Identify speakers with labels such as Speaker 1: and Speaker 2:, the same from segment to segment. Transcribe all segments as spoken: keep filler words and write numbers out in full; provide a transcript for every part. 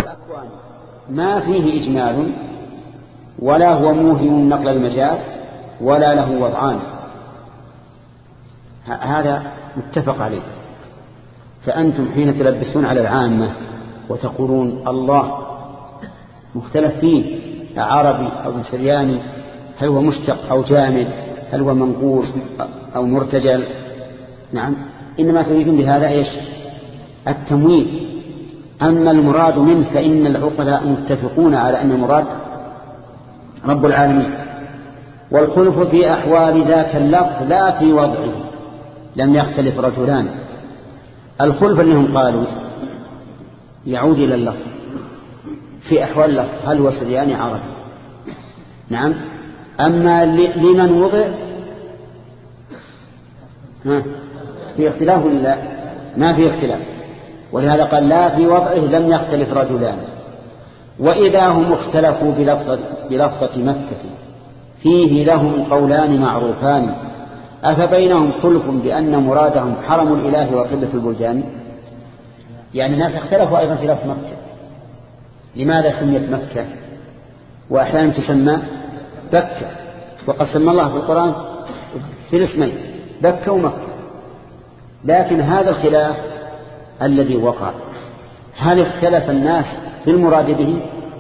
Speaker 1: ما فيه إجمال ولا هو موهم نقل المجاز ولا له وضعان، هذا متفق عليه. فأنتم حين تلبسون على العامة وتقولون الله مختلف فيه عربي أو سرياني، هل هو مشتق أو جامد، هل هو منقول أو مرتجل، نعم، إنما تريدون بهذا إيش؟ التمويل. أما المراد منه فإن العقلاء متفقون على أن المراد رب العالمين. والخلف في أحوال ذاك اللفظ لا في وضعه، لم يختلف رجلان. الخلف أنهم قالوا يعود إلى اللفظ في أحوال اللفظ، هل هو سرياني عربي، نعم. أما لمن وضع في اختلاف ولا ما في اختلاف، ولهذا قال لا في وضعه لم يختلف رجلان. وإذا هم اختلفوا بلفظة, بلفظة مكة فيه لهم قولان معروفان أفبينهم خلف بأن مرادهم حرم الإله وقبلة البلدان. يعني الناس اختلفوا أيضا في لفظ مكة، لماذا سميت مكة وأحيانا تسمى بكة، وقد سمى الله في القرآن في الاسمين بكة ومكة. لكن هذا الخلاف الذي وقع، هل اختلف الناس في المراد به؟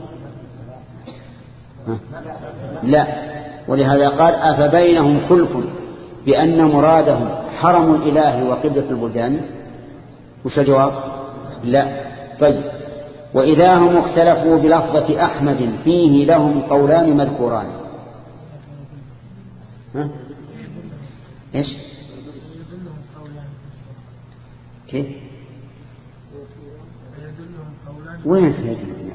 Speaker 1: لا. ولهذا قال أفبينهم خلف بأن مرادهم حرم الإله وقبلة البلدان. وش الجواب؟ لا. طيب، وإذا هم اختلفوا بلفظة أحمد فيه لهم قولان مذكوران. ها؟ إيش؟ كيف؟ وين سيدنا؟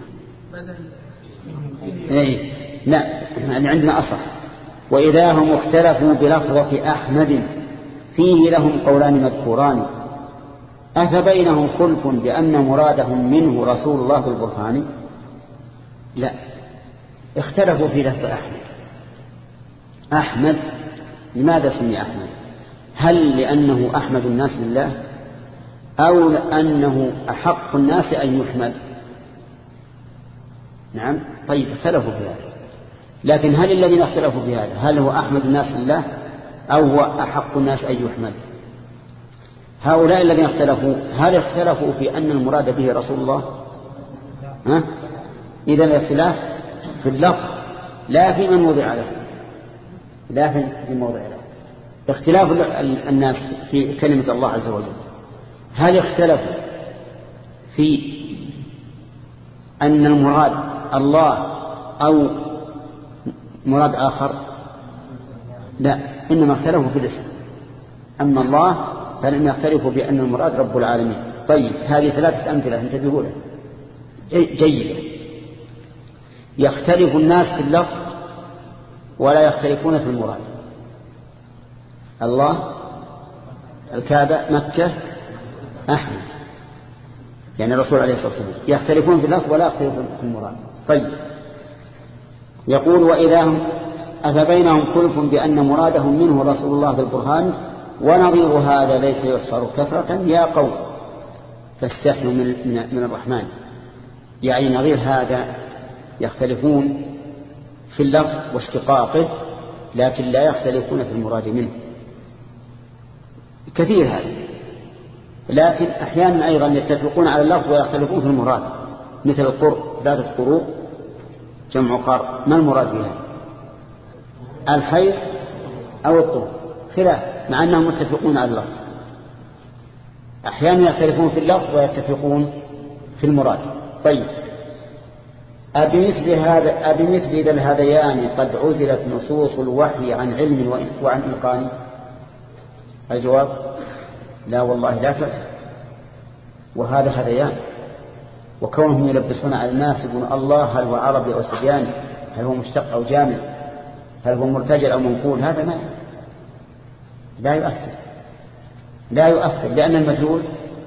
Speaker 1: اي لا، يعني عندنا أصح. وإذا هم اختلفوا بلفظة أحمد فيه لهم قولان مذكوران أفبينهم خلف بأن مرادهم منه رسول الله بالبرهان. لا، اختلفوا في لفظ أحمد. أحمد لماذا سمي أحمد؟ هل لأنه أحمد الناس لله أو لأنه أحق الناس أن يحمد؟ نعم. طيب، اختلفوا في هذا. لكن هل الذين اختلفوا في هذا هل هو أحمد الناس لله أو هو أحق الناس أن يحمد؟ هؤلاء الذين اختلفوا هل اختلفوا في أن المراد به رسول الله؟ ها؟ إذن الاختلاف في اللفظ لا في من وضع له، لا في موضع له. اختلاف الناس في كلمة الله عز وجل، هل اختلفوا في أن المراد الله أو مراد آخر؟ لا، إنما اختلفوا في الاسم. أما الله فلم يختلفوا بأن المراد رب العالمين. طيب، هذه ثلاثة أمثلة انتبهوا لها جيدة. يختلف الناس في اللفظ ولا يختلفون في المراد. الله، الكعبة، مكة، أحمد، يعني الرسول عليه الصلاة والسلام، يختلفون في اللفظ ولا يختلفون في المراد. طيب، يقول وإذا هم أفبينهم خلف بأن مرادهم منه رسول الله بالبرهان ونظير هذا ليس يحصر كثرة يا قوم فاستحنوا من, من, من الرحمن. يعني نظير هذا يختلفون في اللفظ واشتقاقه لكن لا يختلفون في المراد منه. كثير هذا. لكن أحيانا أيضا يتفقون على اللفظ ويختلفون في المراد، مثل القرء، ثلاثة قروء جمع قرء، ما المراد بها؟ الحيض أو الطهر، خلاف مع أنهم متفقون على اللفظ. أحيانا يختلفون في اللفظ ويتفقون في المراد. طيب، أبمثل هذا أبمثل ذا الهذيان قد عزلت نصوص الوحي عن علم وعن إلقان؟ الجواب لا والله لا تعلم. وهذا هذيان، وكونهم يلبسون على الناس يقولون الله هل هو عربي أو سرياني، هل هو مشتق أو جامد، هل هو مرتجل أو منقول، هذا ما لا يؤثر لا يؤثر لأن المجهول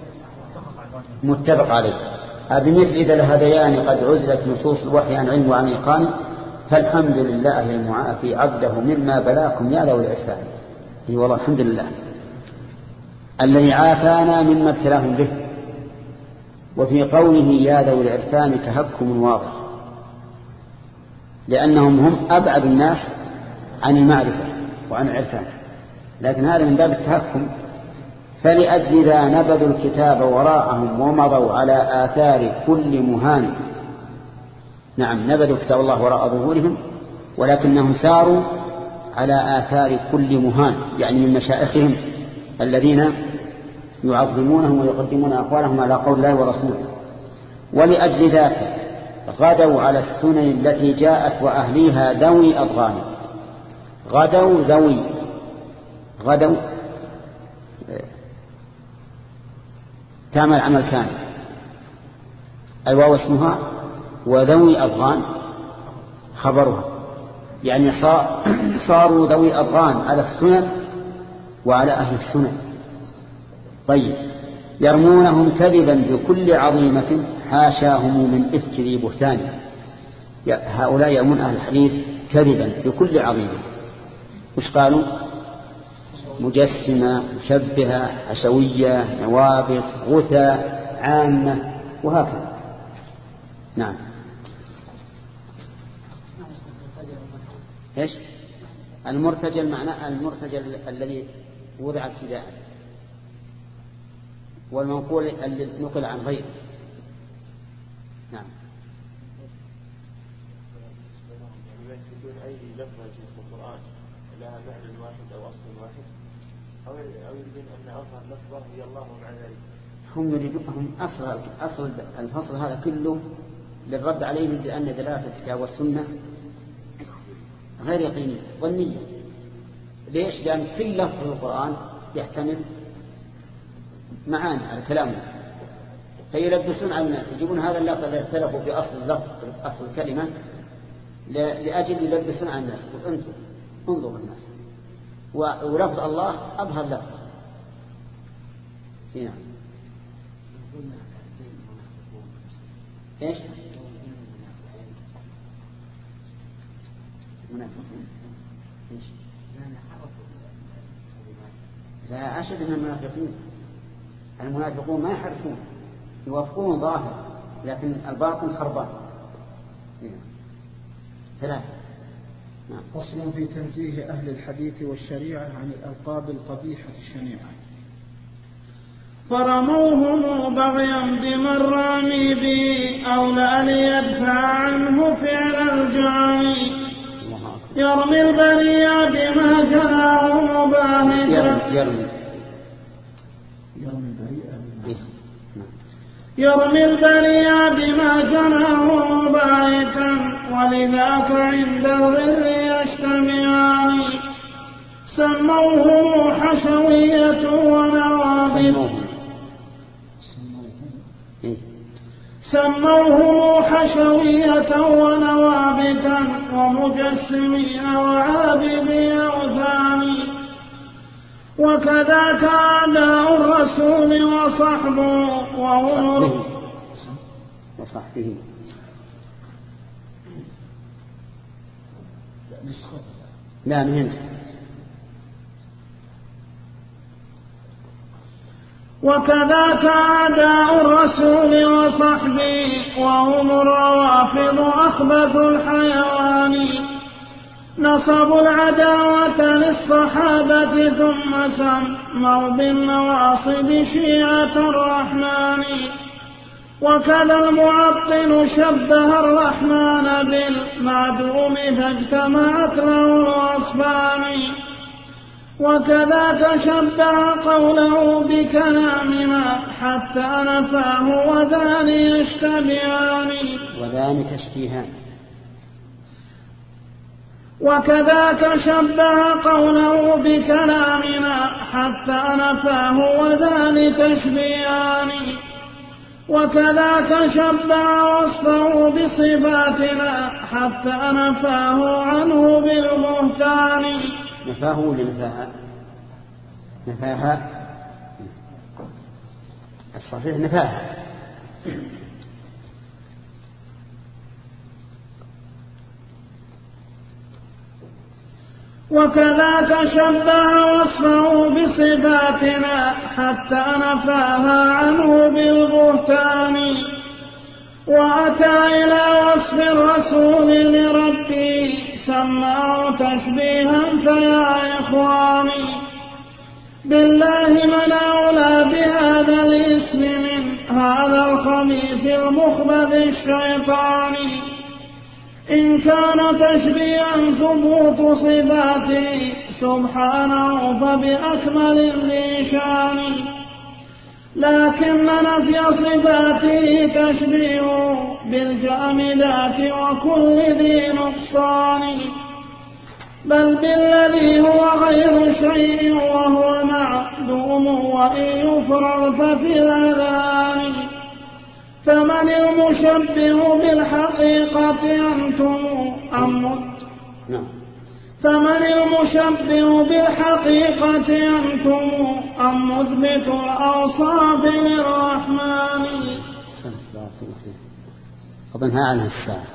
Speaker 1: متفق عليه. بمثل ذا الهذيان قد عزلت نصوص الوحي عن علم وعن إيقان فالحمد لله المعافي عبده مما بلاكم يا ذوي العرفان. اي والله الحمد لله الذي عافانا مما ابتلاهم به. وفي قوله يا ذوي العرفان تهكم واضح، لأنهم هم أبعد الناس عن المعرفة وعن العرفان، لكن هذا من باب التهكم. فلأجل ذا نبذوا الكتاب وراءهم ومضوا على آثار كل مهان. نعم، نبذوا كتاب الله وراء ظهورهم، ولكنهم ساروا على آثار كل مهان، يعني من مشائخهم الذين يعظمونهم ويقدمون أقوالهم على قول الله ورسوله. ولأجل ذاك غدوا على السنن التي جاءت وأهليها ذوي أضغان. غدوا ذوي، غدوا تعمل عمل كامل، الواو اسمها وذوي أضغان خبرها، يعني صاروا ذوي أضغان على السنن وعلى أهل السنن. طيب، يرمونهم كذبا بكل عظيمة حاشاهم من إفك ذي بهتان. هؤلاء يرمون أهل الحديث كذبا بكل عظيمة. وش قالوا؟ مجسمة، مشبهة، حشوية، نوابط، غثى، عامة، وهكذا. نعم. ايش المرتجل؟ معناه المرتجل الذي وضع ابتداء، والمنقول الذي نقل عن غيره. نعم.
Speaker 2: بدون أي لفظة في القرآن لها معنى واحد أو أصل واحد، أو يريدون أن أظهر لفظة هي الله مع ذلك.
Speaker 1: هم يريدون أصل أصل الفصل هذا كله للرد عليهم بأن دلالة الكتاب والسنة غير يقينية، ظنية. ليش؟ لأن كل لفظ في القرآن يحتمل معاني على كلامه، فيلبسون على الناس، يجيبون هذا اللفظ الذي اختلفوا في أصل اللفظ أصل الكلمة لأجل يلبسون على الناس. أنتم انظروا الناس، ولفظ الله أظهر لفظ. هنا إيش؟ منافقون. إيش؟ لا أشد من المنافقين. المنافقون ما يحرفون، يوافقون ظاهر، لكن الباطن خربان. ثلاثة.
Speaker 3: فصل في تنزيه أهل الحديث والشريعة عن الألقاب القبيحة الشنيعة.
Speaker 4: فرموهم بغيا بمن رامي به أولى ليدفع عنه فعل الجاني. يرمي البريء بما جناه مباهتا
Speaker 1: يرمي
Speaker 4: يرمي البريء بما جناه مباهتا ولذاك عند الظل يجتمعان. سموه حشوية ونوابط سموه حشوية ونوابتا ومجسمين وعابدي أوثان. وكذاك أعداء الرسول وصحبه وهم
Speaker 1: وصحبه لا من
Speaker 4: وكذاك أعداء الرسول وصحبه وهم الروافض أخبث الحيوان. نصبوا العداوة للصحابة ثم سموا بالنواصب شيعة الرحمن. وكذا المعطل شبه الرحمن بالمعدوم فاجتمعت له الوصفان. وكذا تشبه قوله بكلامنا حتى نفاه وذان يشتبهان
Speaker 1: وذان تشبيهان.
Speaker 4: وكذاك شبه قوله بكلامنا حتى نفاه وذان تشبيهان. وكذاك شبه وصفه بصفاتنا حتى نفاه عنه بالبهتان.
Speaker 1: نفاه ولا نفاها؟ نفاها الصحيح نفاها.
Speaker 4: وكذاك شبه وصفه بصفاتنا حتى نفاها عنه بالبهتان وأتى إلى وصف الرسول لربي سماه تشبيها فيا إخواني بالله من أولى بهذا الاسم من هذا الخبيث المخبث الشيطاني إن كان تشبيها ثبوت صفاته سبحانه فبأكمل اللسان لكن نفي صفاته تشبيه بالجامدات وكل ذي نقصان بل بالذي هو غير شيء وهو معدوم وإن يفرغ ففي الأذان فمن المشبه بالحقيقة أنتم أم فمن المشبه بالحقيقة أنتم أم مثبت الأوصاف للرحمن.
Speaker 1: أظنها عنها الساعة.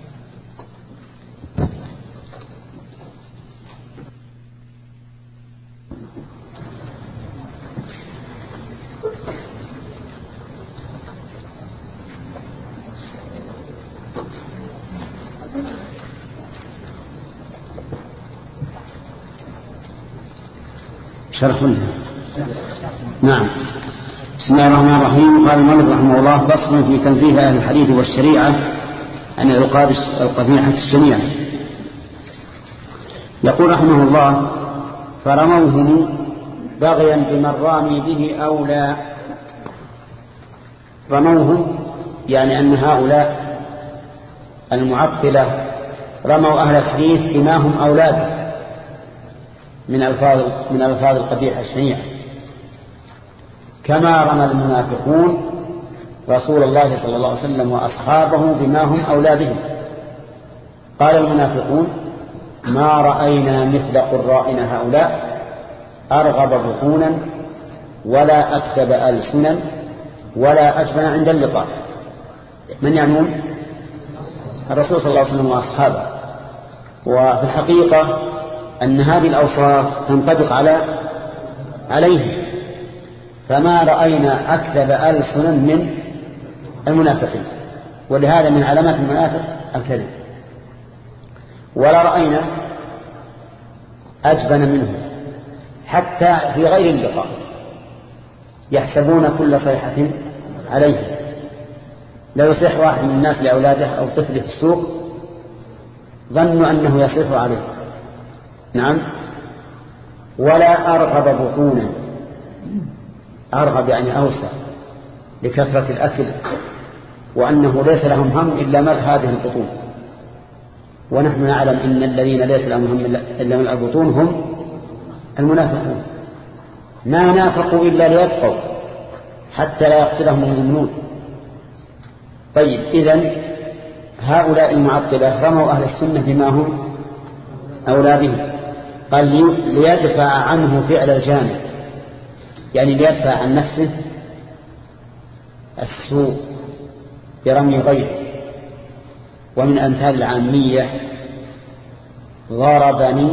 Speaker 1: شرح لها. نعم. بسم الله الرحمن الرحيم. قال المؤلف رحمه الله فصل في تنزيه أهل الحديث والشريعة عن العقاب القبيحة الشنيعة. يقول رحمه الله فرموهم بغيا بمن رامي به أولى. رموهم يعني أن هؤلاء المعطلة رموا أهل الحديث بما هم أولاد من ألفاظ من ألفاظ القبيحة الشنيعة كما رمى المنافقون رسول الله صلى الله عليه وسلم وأصحابه بما هم أولادهم. قال المنافقون ما رأينا مثل قرائنا هؤلاء أرغب بطونا ولا أكتب ألسنا ولا أجبن عند اللقاء. من يعنون؟ الرسول صلى الله عليه وسلم وأصحابه. وفي الحقيقة أن هذه الأوصاف تنطبق على عليه فما رأينا أكذب ألسنا من المنافقين ولهذا من علامات المنافق الكذب ولا رأينا أجبن منه حتى في غير اللقاء يحسبون كل صيحة عليه. لو يصيح واحد من الناس لأولاده أو طفل في السوق ظنوا أنه يصيح عليه. نعم. ولا أرغب بطونا. أرغب يعني أوسع لكثرة الأكل وأنه ليس لهم هم إلا ملء هذه البطون ونحن نعلم إن الذين ليس لهم هم إلا ملء البطون هم المنافقون ما نافقوا إلا ليبقوا حتى لا يقتلهم المؤمنون. طيب إذن هؤلاء المعطلة رموا أهل السنة بما هم أولادهم. قال ليدفع عنه فعل الجانب يعني ليدفع عن نفسه السوء برمي غيره. ومن أمثال العامية ضربني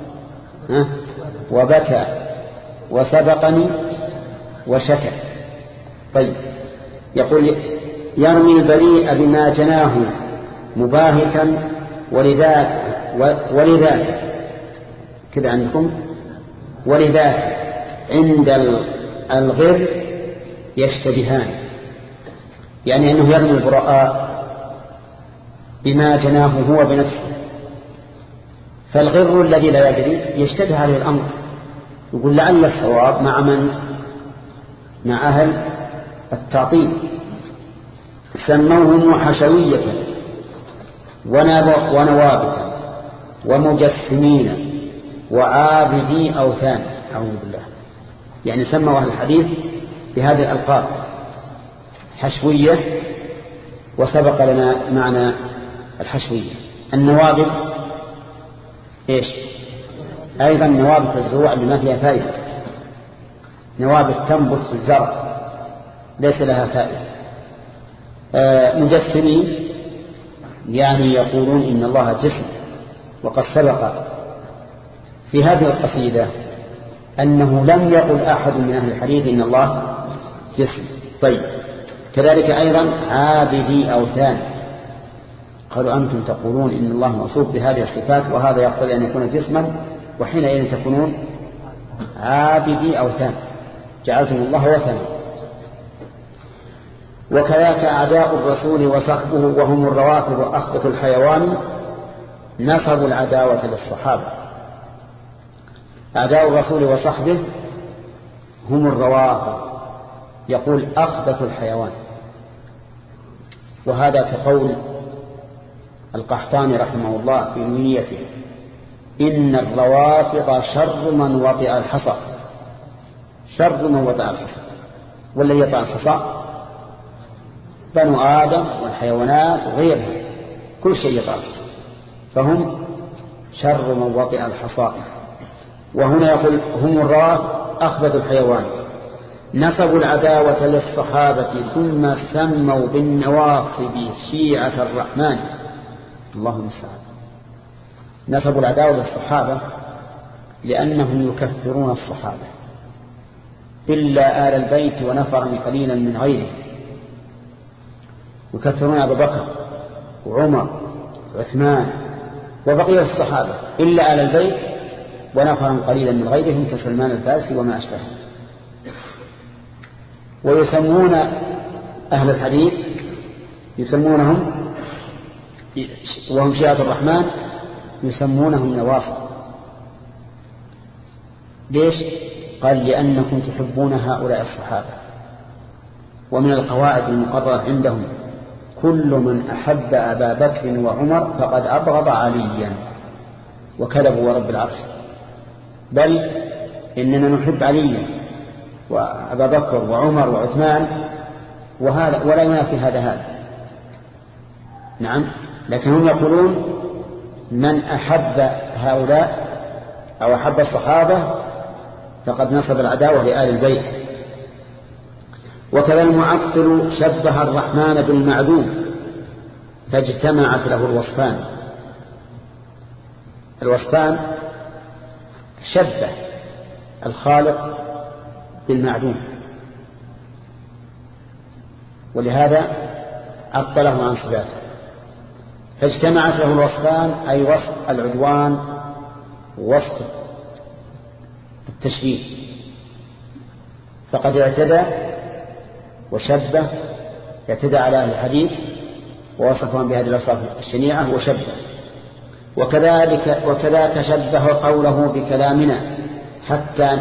Speaker 1: وبكى وسبقني وشكى. طيب يقول يرمي البريء بما جناه مباهتا ولذاك ولذاك كذا عندكم ولذاك عند الغر يشتبهان يعني أنه يرمي البراء بما جناه هو بنفسه. فالغر الذي لا يدري يشتبه عليه الأمر يقول لعل الصواب مع من مع أهل التعطيل. سموهم حشوية ونوابتا ومجسمين وعابدي أوثان. أعوذ بالله. يعني سموا أهل الحديث بهذه الألقاب حشوية وسبق لنا معنى الحشوية. النوابت إيش أيضا نوابت الزروع بما فيها فائدة. نوابت تنبت في الزرع ليس لها فائدة. آه مجسمين يعني يقولون إن الله جسم وقد سبق في هذه القصيدة أنه لم يقل أحد من أهل الحديث إن الله جسم. طيب كذلك أيضا عابدي أوثان، قالوا أنتم تقولون إن الله موصوف بهذه الصفات وهذا يقتضي أن يكون جسما، وحينئذ تكونون عابدي أوثان، جعلتم الله وثنا. وكذلك أعداء الرسول وصحبه وهم الروافض وأخبث الحيوان نصبوا العداوة للصحابة. أعداء الرسول وصحبه هم الروافض، يقول أخبث الحيوان، وهذا كقول القحطاني رحمه الله في نونيته: إن الروافض شر من وطئ الحصى. شر من وطئ الحصى، والذي يطأ الحصى بنو آدم والحيوانات وغيرها، كل شيء يطأ الحصى، فهم شر من وطئ الحصى. وهنا يقول هم الروافض أخبث الحيوان نسبوا العداوة للصحابة ثم سموا بالنواصب شيعة الرحمن. اللهم المستعان. نسبوا العداوة للصحابة لأنهم يكفرون الصحابة إلا آل البيت ونفرا قليلا من غيره، يكفرون أبا بكر وعمر وعثمان وبقية الصحابة إلا آل البيت ونفرا قليلا من غيرهم كسلمان الفارسي وما أشبهه. ويسمون أهل الحديث يسمونهم وهم شيعة الرحمن يسمونهم نواصب. ليش؟ قال لأنكم تحبون هؤلاء الصحابة. ومن القواعد المقررة عندهم كل من أحب أبا بكر وعمر فقد أبغض عليا، وكذبوا ورب العرش، بل إننا نحب عليا وأبا بكر وعمر وعثمان وهذا ولا ينافي هذا هذا. نعم، لكن هم يقولون من أحب هؤلاء أو أحب الصحابة فقد نصب العداوة لآل البيت. وكذا المعطل شبه الرحمن بالمعدوم فاجتمعت له الوصفان. الوصفان شبه الخالق بالمعدوم، ولهذا عطله عن صفاته. فاجتمعت له الوصفان أي وصف العدوان ووصف التشبيه، فقد اعتدى وشبه، اعتدى على أهل الحديث ووصفهم بهذه الأوصاف الشنيعة وشبه. وكذلك وكذاك شبه قوله بكلامنا حتى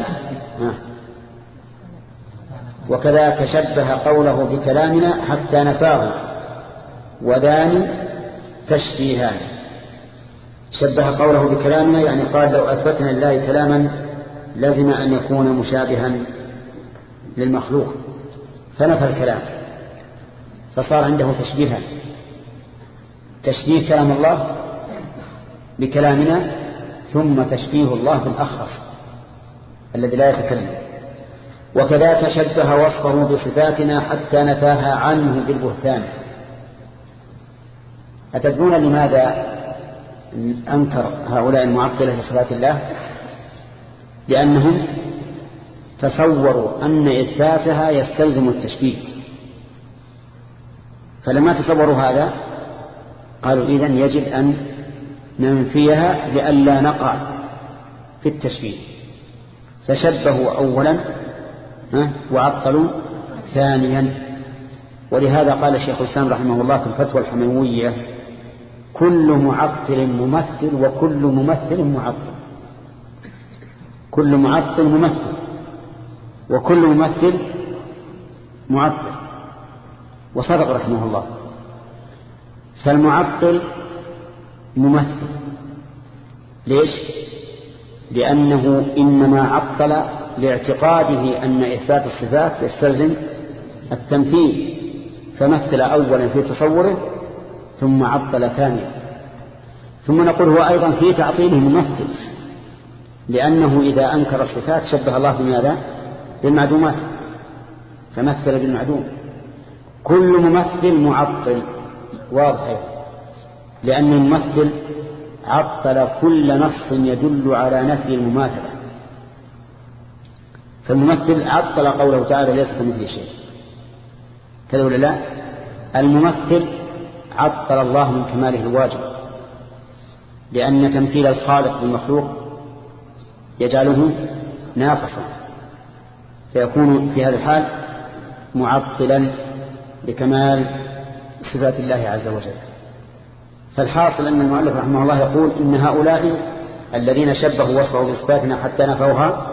Speaker 1: وكذاك شبه قوله بكلامنا حتى نفاه، وذان تشبيهان. شبه قوله بكلامنا يعني قال لو أثبتنا لله كلاما لازم أن يكون مشابها للمخلوق، فنفى الكلام فصار عنده تشبيها، تشبيه كلام الله بكلامنا ثم تشبيه الله بالأخرس الذي لا يتكلم. وكذلك شبه وصفه بصفاتنا حتى نفاها عنه بالبهتان. أتدرون لماذا أنكر هؤلاء المعطلة لصفات الله؟ لأنهم تصوروا أن إثباتها يستلزم التشبيه، فلما تصوروا هذا قالوا إذن يجب أن ننفيها لئلا نقع في التشبيه، فشبهوا أولا وعطلوا ثانيا. ولهذا قال الشيخ الإسلام رحمه الله في الفتوى الحموية كل معطل ممثل وكل ممثل معطل. كل معطل ممثل وكل ممثل معطل، وصدق رحمه الله. فالمعطل ممثل، ليش؟ لأنه إنما عطل لاعتقاده أن إثبات الصفات يستلزم التمثيل، فمثل أولا في تصوره ثم عطل ثانيا. ثم نقول هو أيضا في تعطيله ممثل، لأنه إذا أنكر الصفات شبه الله بماذا؟ بالمعدومات، فمثل بالمعدوم. كل ممثل معطل، واضح، لأن الممثل عطل كل نص يدل على نفي المماثلة. فالممثل عطل قوله تعالى ليس كمثله شيء، كذا ولا لا؟ الممثل عطل الله من كماله الواجب، لأن تمثيل الخالق بالمخلوق يجعله ناقصا، فيكون في هذا الحال معطلا لكمال صفات الله عز وجل. فالحاصل أن المؤلف رحمه الله يقول إن هؤلاء الذين شبهوا وصفه بصفاتنا حتى نفوها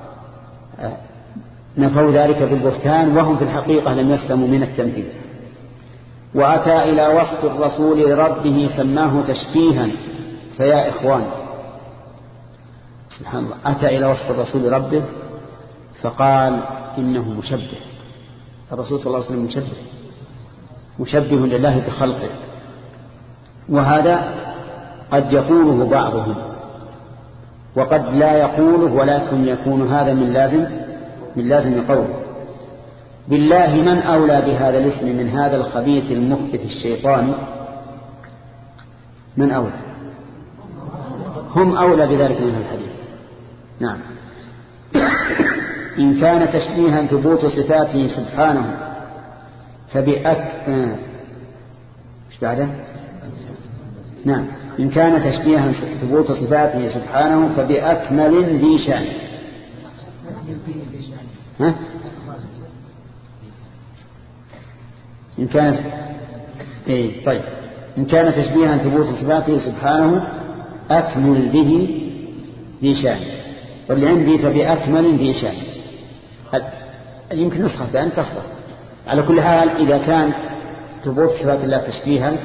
Speaker 1: نفوا ذلك بالبهتان، وهم في الحقيقة لم يسلموا من التمثيل. وأتى إلى وصف الرسول لربه سماه تشبيها. فيا إخوان سبحان الله، أتى إلى وصف الرسول لربه فقال إنه مشبه. الرسول صلى الله عليه وسلم مشبه مشبه لله بخلقه، وهذا قد يقوله بعضهم وقد لا يقوله، ولكن يكون هذا من لازم من لازم قوله. بالله من أولى بهذا الاسم من هذا الخبيث المخبث الشيطاني؟ من أولى؟ هم أولى بذلك من الحديث. نعم. إن كان تشبيها ثبوت صفاته سبحانه فبأك مش بعده؟ نعم. إن كان تشبيها ثبوت صفاته سبحانه فبأكمل ذي شأن. ها؟ إن كانت إيه طيب إن كان تشبيها ثبوت صفاته سبحانه أكمل به ذي شأن، واللي عندي فبأكمل ذي شأن. يمكن نسخة أن تصلح. على كل حال إذا كان ثبوت صفات الله تشبيها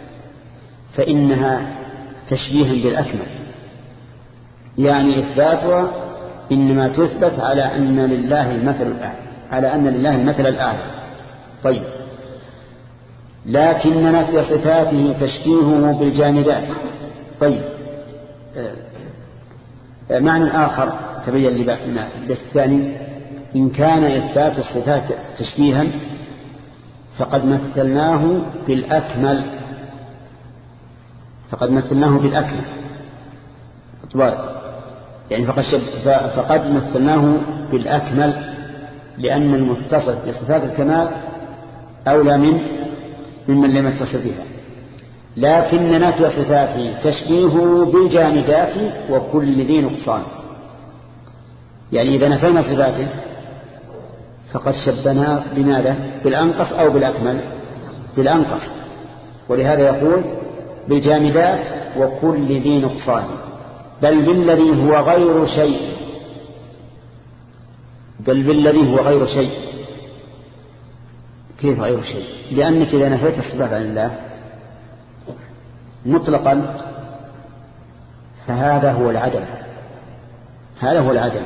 Speaker 1: فإنها تشبيها بالأكمل، يعني إثباتها إنما تثبت على أن لله المثل الأعلى على أن لله المثل الأعلى. طيب لكن نفي صفاته تشبيهه بالجامدات. طيب معنى آخر تبين لي بالثاني: إن كان إثبات الصفات تشبيها فقد مثلناه بالأكمل فقد مثلناه بالأكمل يعني فقد, فقد مثلناه بالأكمل، لأن المتصف بصفات الكمال أولى من ممن لم يتصف بها. لكن نفي صفاته تشبيهه بالجامدات وكل ذي نقصان، يعني إذا نفينا صفاته فقد شبهناه بماذا؟ بالأنقص أو بالأكمل؟ بالأنقص. ولهذا يقول بالجامدات وكل ذي نقصان، بل بالذي هو غير شيء بل بالذي هو غير شيء. كيف غير شيء؟ لأنك إذا نفيت الصفات عن الله مطلقا فهذا هو العدم هذا هو العدم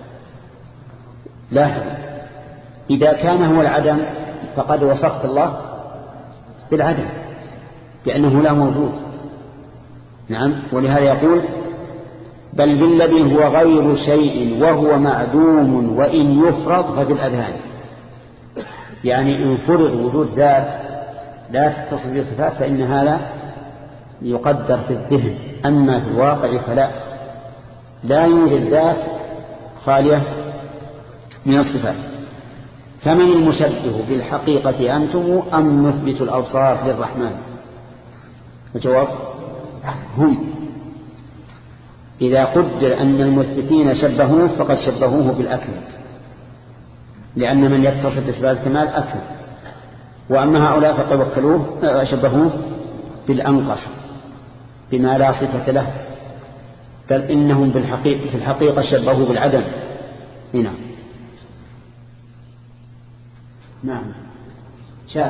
Speaker 1: لا إذا كان هو العدم فقد وصفت الله بالعدم لأنه لا موجود. نعم. ولهذا يقول بل بالذي هو غير شيء وهو معدوم وإن يفرض ففي الأذهان، يعني إن فرض وجود ذات لا تتصل بصفات فإن هذا يقدر في الذهن، أما في الواقع فلا لا يوجد ذات خالية من الصفات. فمن المشبه بالحقيقة أنتم أم مثبت الأوصاف للرحمن؟ الجواب هم. إذا قدر أن المثبتين شبهوه فقد شبهوه بالأكمل، لأن من يتصف بصفات الكمال أكمل، وأما هؤلاء فقد وكلوه شبهوه بالأنقص بما لا صفة له، بل إنهم بالحقيقة في الحقيقة شبهوه بالعدم. هنا نعم شاف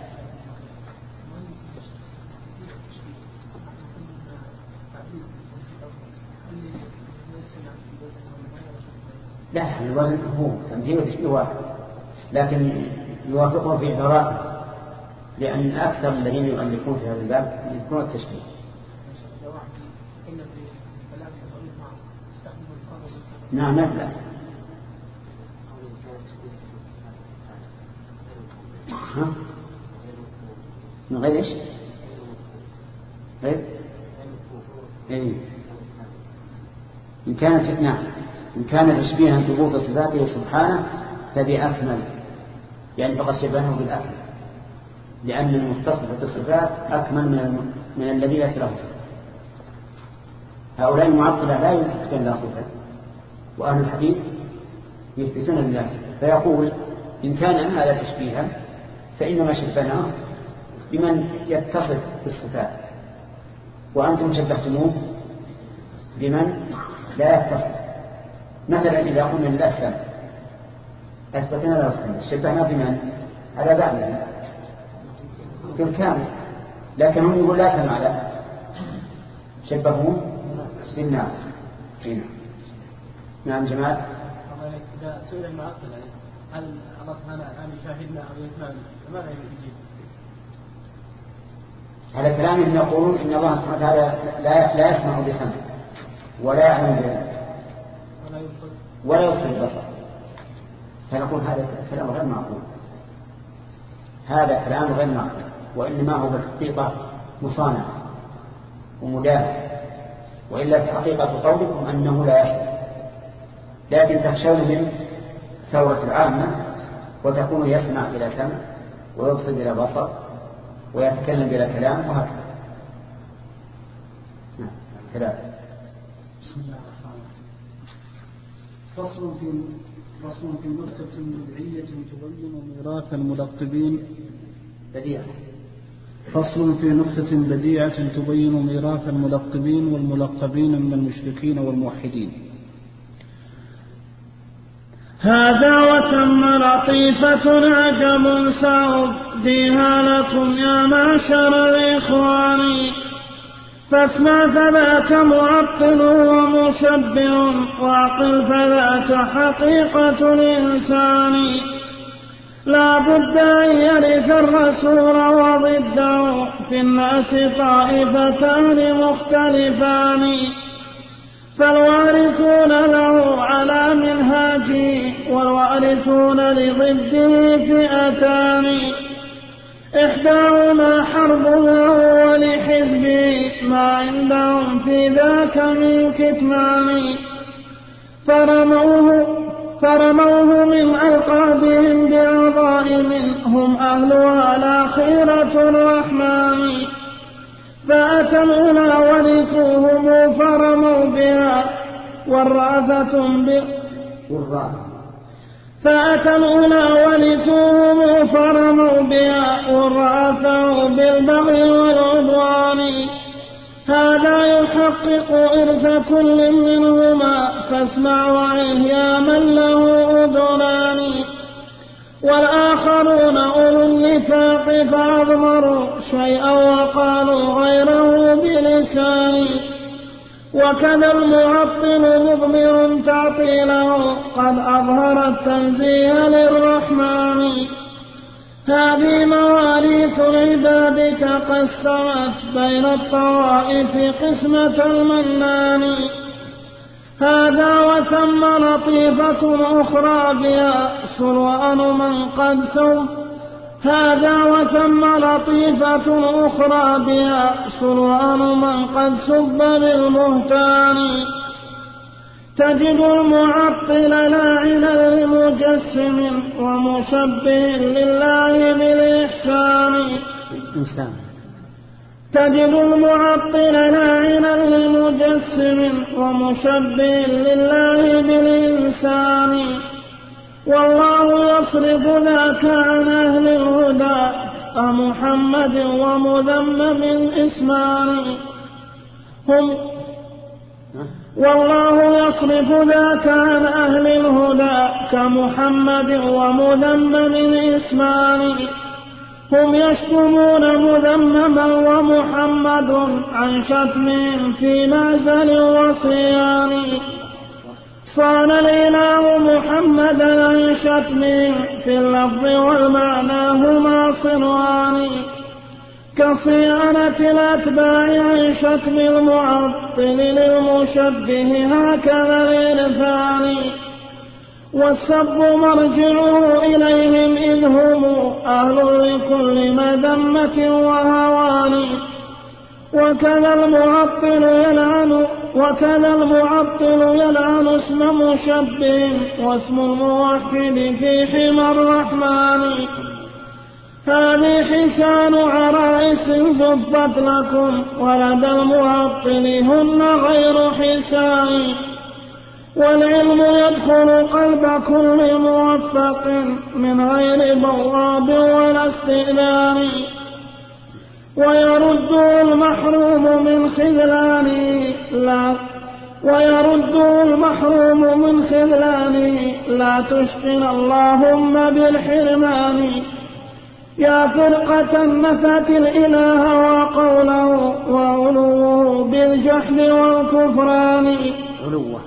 Speaker 1: لا الوزن هو تمثيل وتشبيه واحد، لكن يوافقه في عباراته، لأن أكثر الذين يؤلفون في هذا الباب يذكرون التشبيه. نعم لا ها من غير ايش؟ غير إيه؟ إن كانت نعم إن كان تشبيها ثبوت صفاته سبحانه فبأكمل، يعني فقد شبهه بالأكمل، لأن المتصف بالصفات أكمل من, من الذي ليس له صفة. هؤلاء المعطلة لا يثبتون لا صفة، وأهل الحديث يثبتون لله صفة. فيقول إن كان هذا تشبيها فإنما شبهناه بمن يتصف بالصفات، وأنتم شبهتموه بمن لا يتصف. مثلا إذا قلنا لله السمع أثبتنا له السمع، شبهنا بمن؟ على زعمهم بالكامل، لكن هم يقول لا سمع له، شبهوه بالناس. هنا نعم جمال.
Speaker 5: إذا سئل المعطل هل الله سبحانه الآن يشاهدنا أو يسمعنا فماذا يجيب؟
Speaker 1: على كلامهم يقولون إن الله سبحانه وتعالى لا لا يسمع بسمع ولا يعلم به ولا يبصر البصر، فنقول هذا كلام غير معقول، هذا كلام غير معقول، وإنما هو بالحقيقة مصانع ومداهن، وإلا في حقيقة قولكم أنه لا يسمع، لكن تخشون من ثورة العامة وتكون يسمع بلا سمع ويبصر بلا بصر ويتكلم بلا كلام وهكذا. نعم كلام.
Speaker 3: بسم الله الرحمن الرحيم. فصل في فصل في نكتة بدعية تبين ميراث الملقبين
Speaker 1: بديعة.
Speaker 3: فصل في نكتة بديعة تبين ميراث الملقبين والملقبين من المشركين والموحدين.
Speaker 4: هذا وتم لطيفة عجب سأبديها لكم يا معشر الإخوان، فاسمع فذاك معطل ومشبه، وعقل فذاك حقيقة الإنسان. لا بد أن يرث الرسول وضده في الناس طائفتان مختلفان، فالوارثون له على منهاجه والوارثون لضده فئتان، إحداهما حرب له ولحزبه ما عندهم في ذاك من كتمان، فرموه, فرموه من ألقابهم بعظائم هم أهلها لا خيرة الرحمن، فأتى الأولى ورثوهم فرموا بها والرأفة ب... فأتى الأولى ورثوهم فرموا بها والرأفة بالبغي والعدوان، هذا يحقق إرث كل منهما فاسمع وعيه يا من له أذنان، والآخرون أولو النفاق فأضمروا شيئا وقالوا غيره بلسان، وكذا المعطل مضمر تعطيله قد أظهر التنزيه للرحمن، هذه مواريث العباد تقسمت بين الطوائف قسمة المنان، هذا وثم لطيفة أخرى بها سلوان من قد سوف هذا وثم لطيفة أخرى بها سلوان من قد سب بالبهتان، تجد المعطل لاعنا لمجسم ومشبه لله بالإحسان، تجد المعطل لاعنا لمجسم ومشبه لله بالإنسان، والله يصرف ذاك عن أهل الهدى كمحمد ومذمم اسمان، هم والله يصرف ذاك عن أهل الهدى كمحمد ومذمم اسمان، هم يشتمون مذمما ومحمد عن شتم في معزل وصيان، صان الإله محمدا عن شتم في اللفظ والمعنى هما صنوان، كصيانة الأتباع عن شتم المعطل للمشبه هكذا الإرفان، والسب مرجعه إليهم إذ هم أهل لكل مذمة وهوان، وكذا المعطل يلعن وكذا المعطل يلعن اسم مشبه واسم الموحد في حمى الرحمن. هذه حسان عرائس زبت لكم ولدى المعطل هن غير حسان. والعلم يدخل قلب كل موفق من غير بواب ولا استئذان. ويرد المحروم من خذلان لا ويرد المحروم من خذلان لا تشقنا اللهم بالحرمان. يا فرقة نفت الإله وقوله وعلوه بالجحد والكفران.
Speaker 1: علوه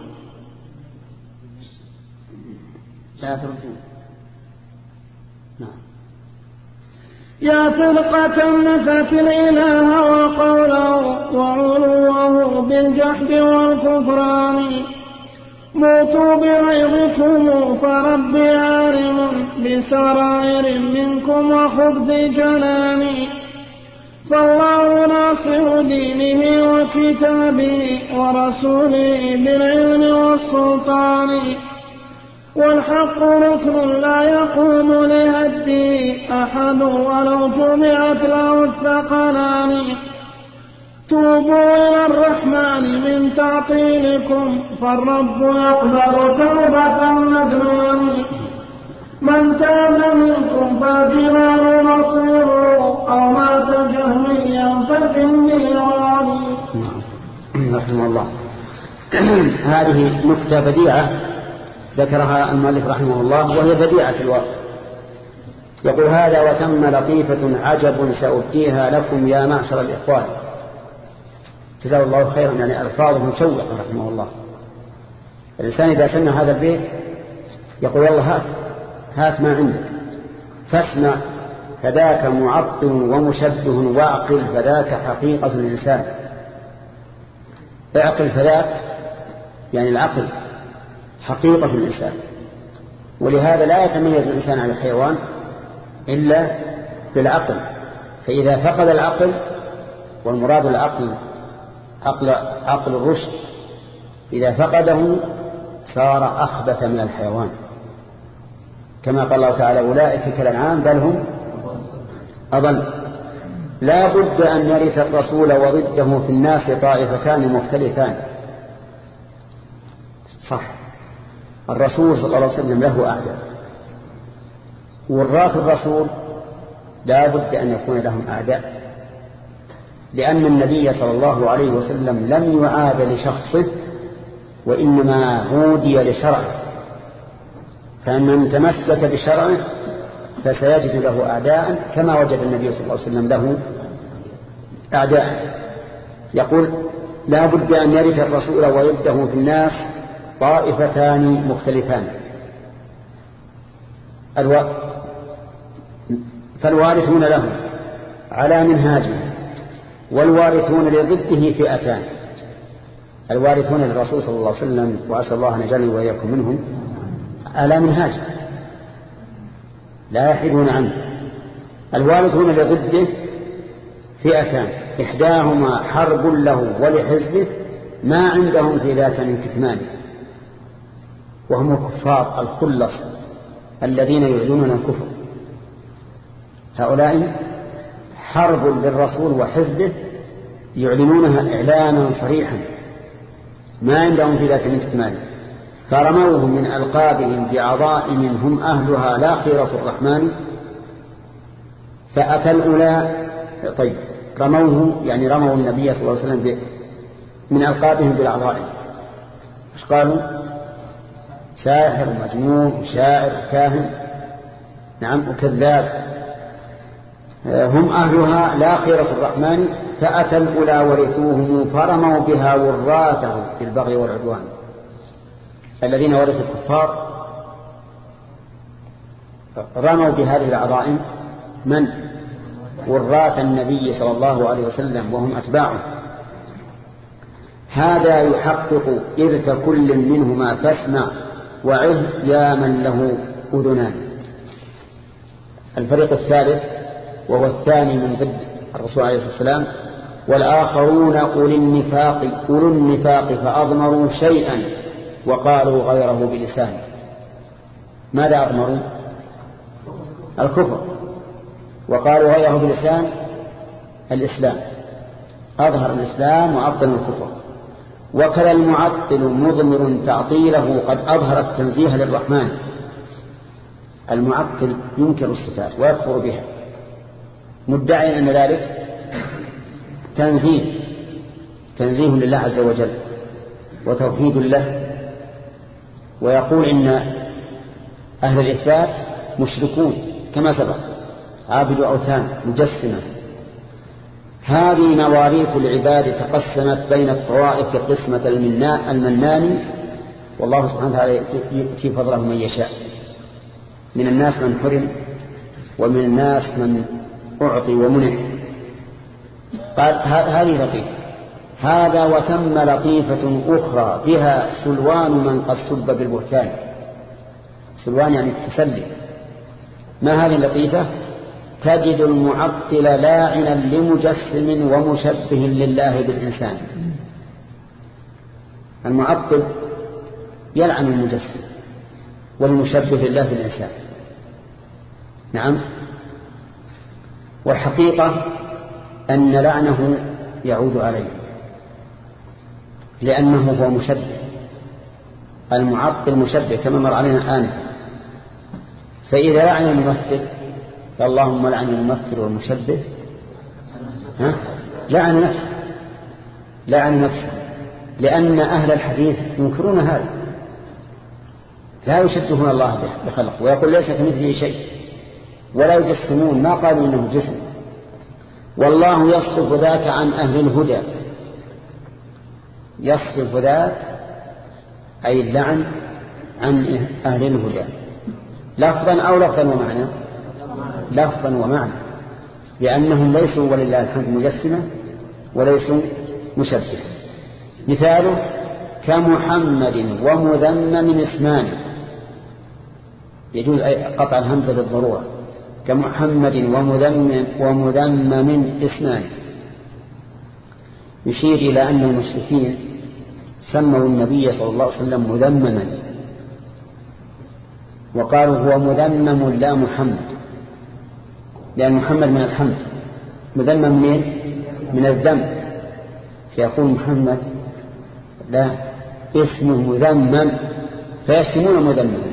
Speaker 1: لا تردون. نعم.
Speaker 4: يا فرقة نفت الإله وقوله وعلوه بالجحد والكفران. موتوا بغيظكم فربي عالم بسرائر منكم وخبث جنان. فالله ناصر دينه وكتابه ورسوله بالعلم والسلطان. والحق ركن لا يقوم لهدي أحد ولو جمعت له الثقلان. توبوا إلى الرحمن من تعطيلكم فالرب يقبل توبة الندمان. من تاب منكم فالجنان مصيره أو مات جهميا ففي النيران.
Speaker 1: رحمه الله. هذه نكتة بديعة ذكرها المؤلف رحمه الله وهي بديعة في الواقع. يقول هذا وتم لطيفة عجب سأبديها لكم يا معشر الإخوان. جزاه الله خيرا، يعني ألفاظه مشوقة رحمه الله. الإنسان إذا سمع هذا البيت يقول يلا هات هات ما عندك فاسمع فذاك معطل ومشبه واعقل فذاك حقيقة الإنسان. اعقل فذاك يعني العقل حقيقة الإنسان. ولهذا لا يتميز الإنسان عن الحيوان إلا بالعقل. فإذا فقد العقل، والمراد العقل عقل, عقل الرشد، إذا فقده صار أخبث من الحيوان، كما قال الله تعالى أولئك كالأنعام بل هم أضل. لا بد أن يرث الرسول وضده في الناس طائفتان مختلفان. صح، الرسول صلى الله عليه وسلم له أعداء، وراث الرسول لا بد أن يكون لهم أعداء، لأن النبي صلى الله عليه وسلم لم يعاد لشخصه وإنما هودي لشرعه. فمن تمسك بشرعه فسيجد له أعداء كما وجد النبي صلى الله عليه وسلم له أعداء. يقول لا بد أن يرث الرسول ويده في الناس طائفتان مختلفان. الو... فالوارثون له على منهاجه والوارثون لضده فئتان. الوارثون للرسول صلى الله عليه وسلم وعسى الله أن يجعلني وإياكم منهم على منهاج لا يحيدون عنه. الوارثون لضده فئتان، إحداهما حرب له ولحزبه ما عندهم في ذاك من كتمان، وهم الكفار الخلص الذين يعلنون الكفر. هؤلاء حرب للرسول وحزبه يعلنونها إعلانا صريحا ما عندهم في ذاك من كتمان. فرموهم من ألقابهم بعظائم هم أهلها لا خيرة الرحمن. فأتى الأولى طيب رموه يعني رموا النبي صلى الله عليه وسلم من ألقابهم بالعظائم. ايش قالوا؟ ساحر مجنون شاعر كاهن نعم وكذاب. هم أهلها لا خيرة الرحمن. فأتى الأولى ورثوهم فرموا بها وراثهم في البغي والعدوان. الذين ورثوا الكفار رموا بهذه العظائم من؟ وراث النبي صلى الله عليه وسلم وهم أتباعه. هذا يحقق إرث كل منهما فاسمع وعظ يا من له أذنان. الفريق الثالث وهو الثاني من ضد الرسول عليه الصلاة والسلام والآخرون أولي النفاق أولو النفاق فأضمروا شيئا وقالوا غيره بلسان. ماذا أضمروا؟ الكفر. وقالوا غيره بلسان الإسلام، أظهر الإسلام وأبطن الكفر. وكذا المعطل مضمر تعطيله قد أظهر التنزيه للرحمن. المعطل ينكر الصفات ويكفر بها مدعي أن ذلك تنزيه تنزيه لله عز وجل وتوحيد له، ويقول إن أهل الإثبات مشركون كما سبق، عابدوا أوثان مجسمة. هذه مواريث العباد تقسمت بين الطوائف قسمة المنان، والله سبحانه وتعالى يؤتي فضله من يشاء. من الناس من حرم ومن الناس من أعطي ومنع. قال هذه لطيفة. هذا وثم لطيفة أخرى بها سلوان من قد سب بالبهتان. سلوان يعني التسلي. ما هذه اللطيفة؟ تجد المعطل لاعنا لمجسم ومشبه لله بالإنسان. المعطل يلعن المجسم والمشبه لله بالإنسان. نعم. والحقيقة أن لعنه يعود عليه لأنه هو مشبه. المعطل مشبه كما مر علينا الآن. فإذا لعن الممثل اللهم لعن الممثل والمشبه ها؟ لعن نفسه لعن نفسه لأن أهل الحديث ينكرون هذا، لا يشبهون الله بخلقه ويقول ليس كمثله شيء، ولا يجسمون، ما قالوا إنه جسم. والله يصرف ذاك عن أهل الهدى. يصرف ذاك أي اللعن عن أهل الهدى لفظا أو لفظا ومعنى، لفظا ومعنى، لأنهم ليسوا ولله الحمد مجسمة وليسوا مشبه. مثاله كمحمد ومذمم اسمان، يجوز قطع الهمزة بالضرورة. كمحمد ومذمم ومذمم اسمان، يشير إلى أن المشركين سموا النبي صلى الله عليه وسلم مذمما، وقالوا هو مذمم لا محمد، لأن محمد من الحمد، مذمم من من الذم، فيقول محمد لا اسمه مذمم، فيشتمون مذمم.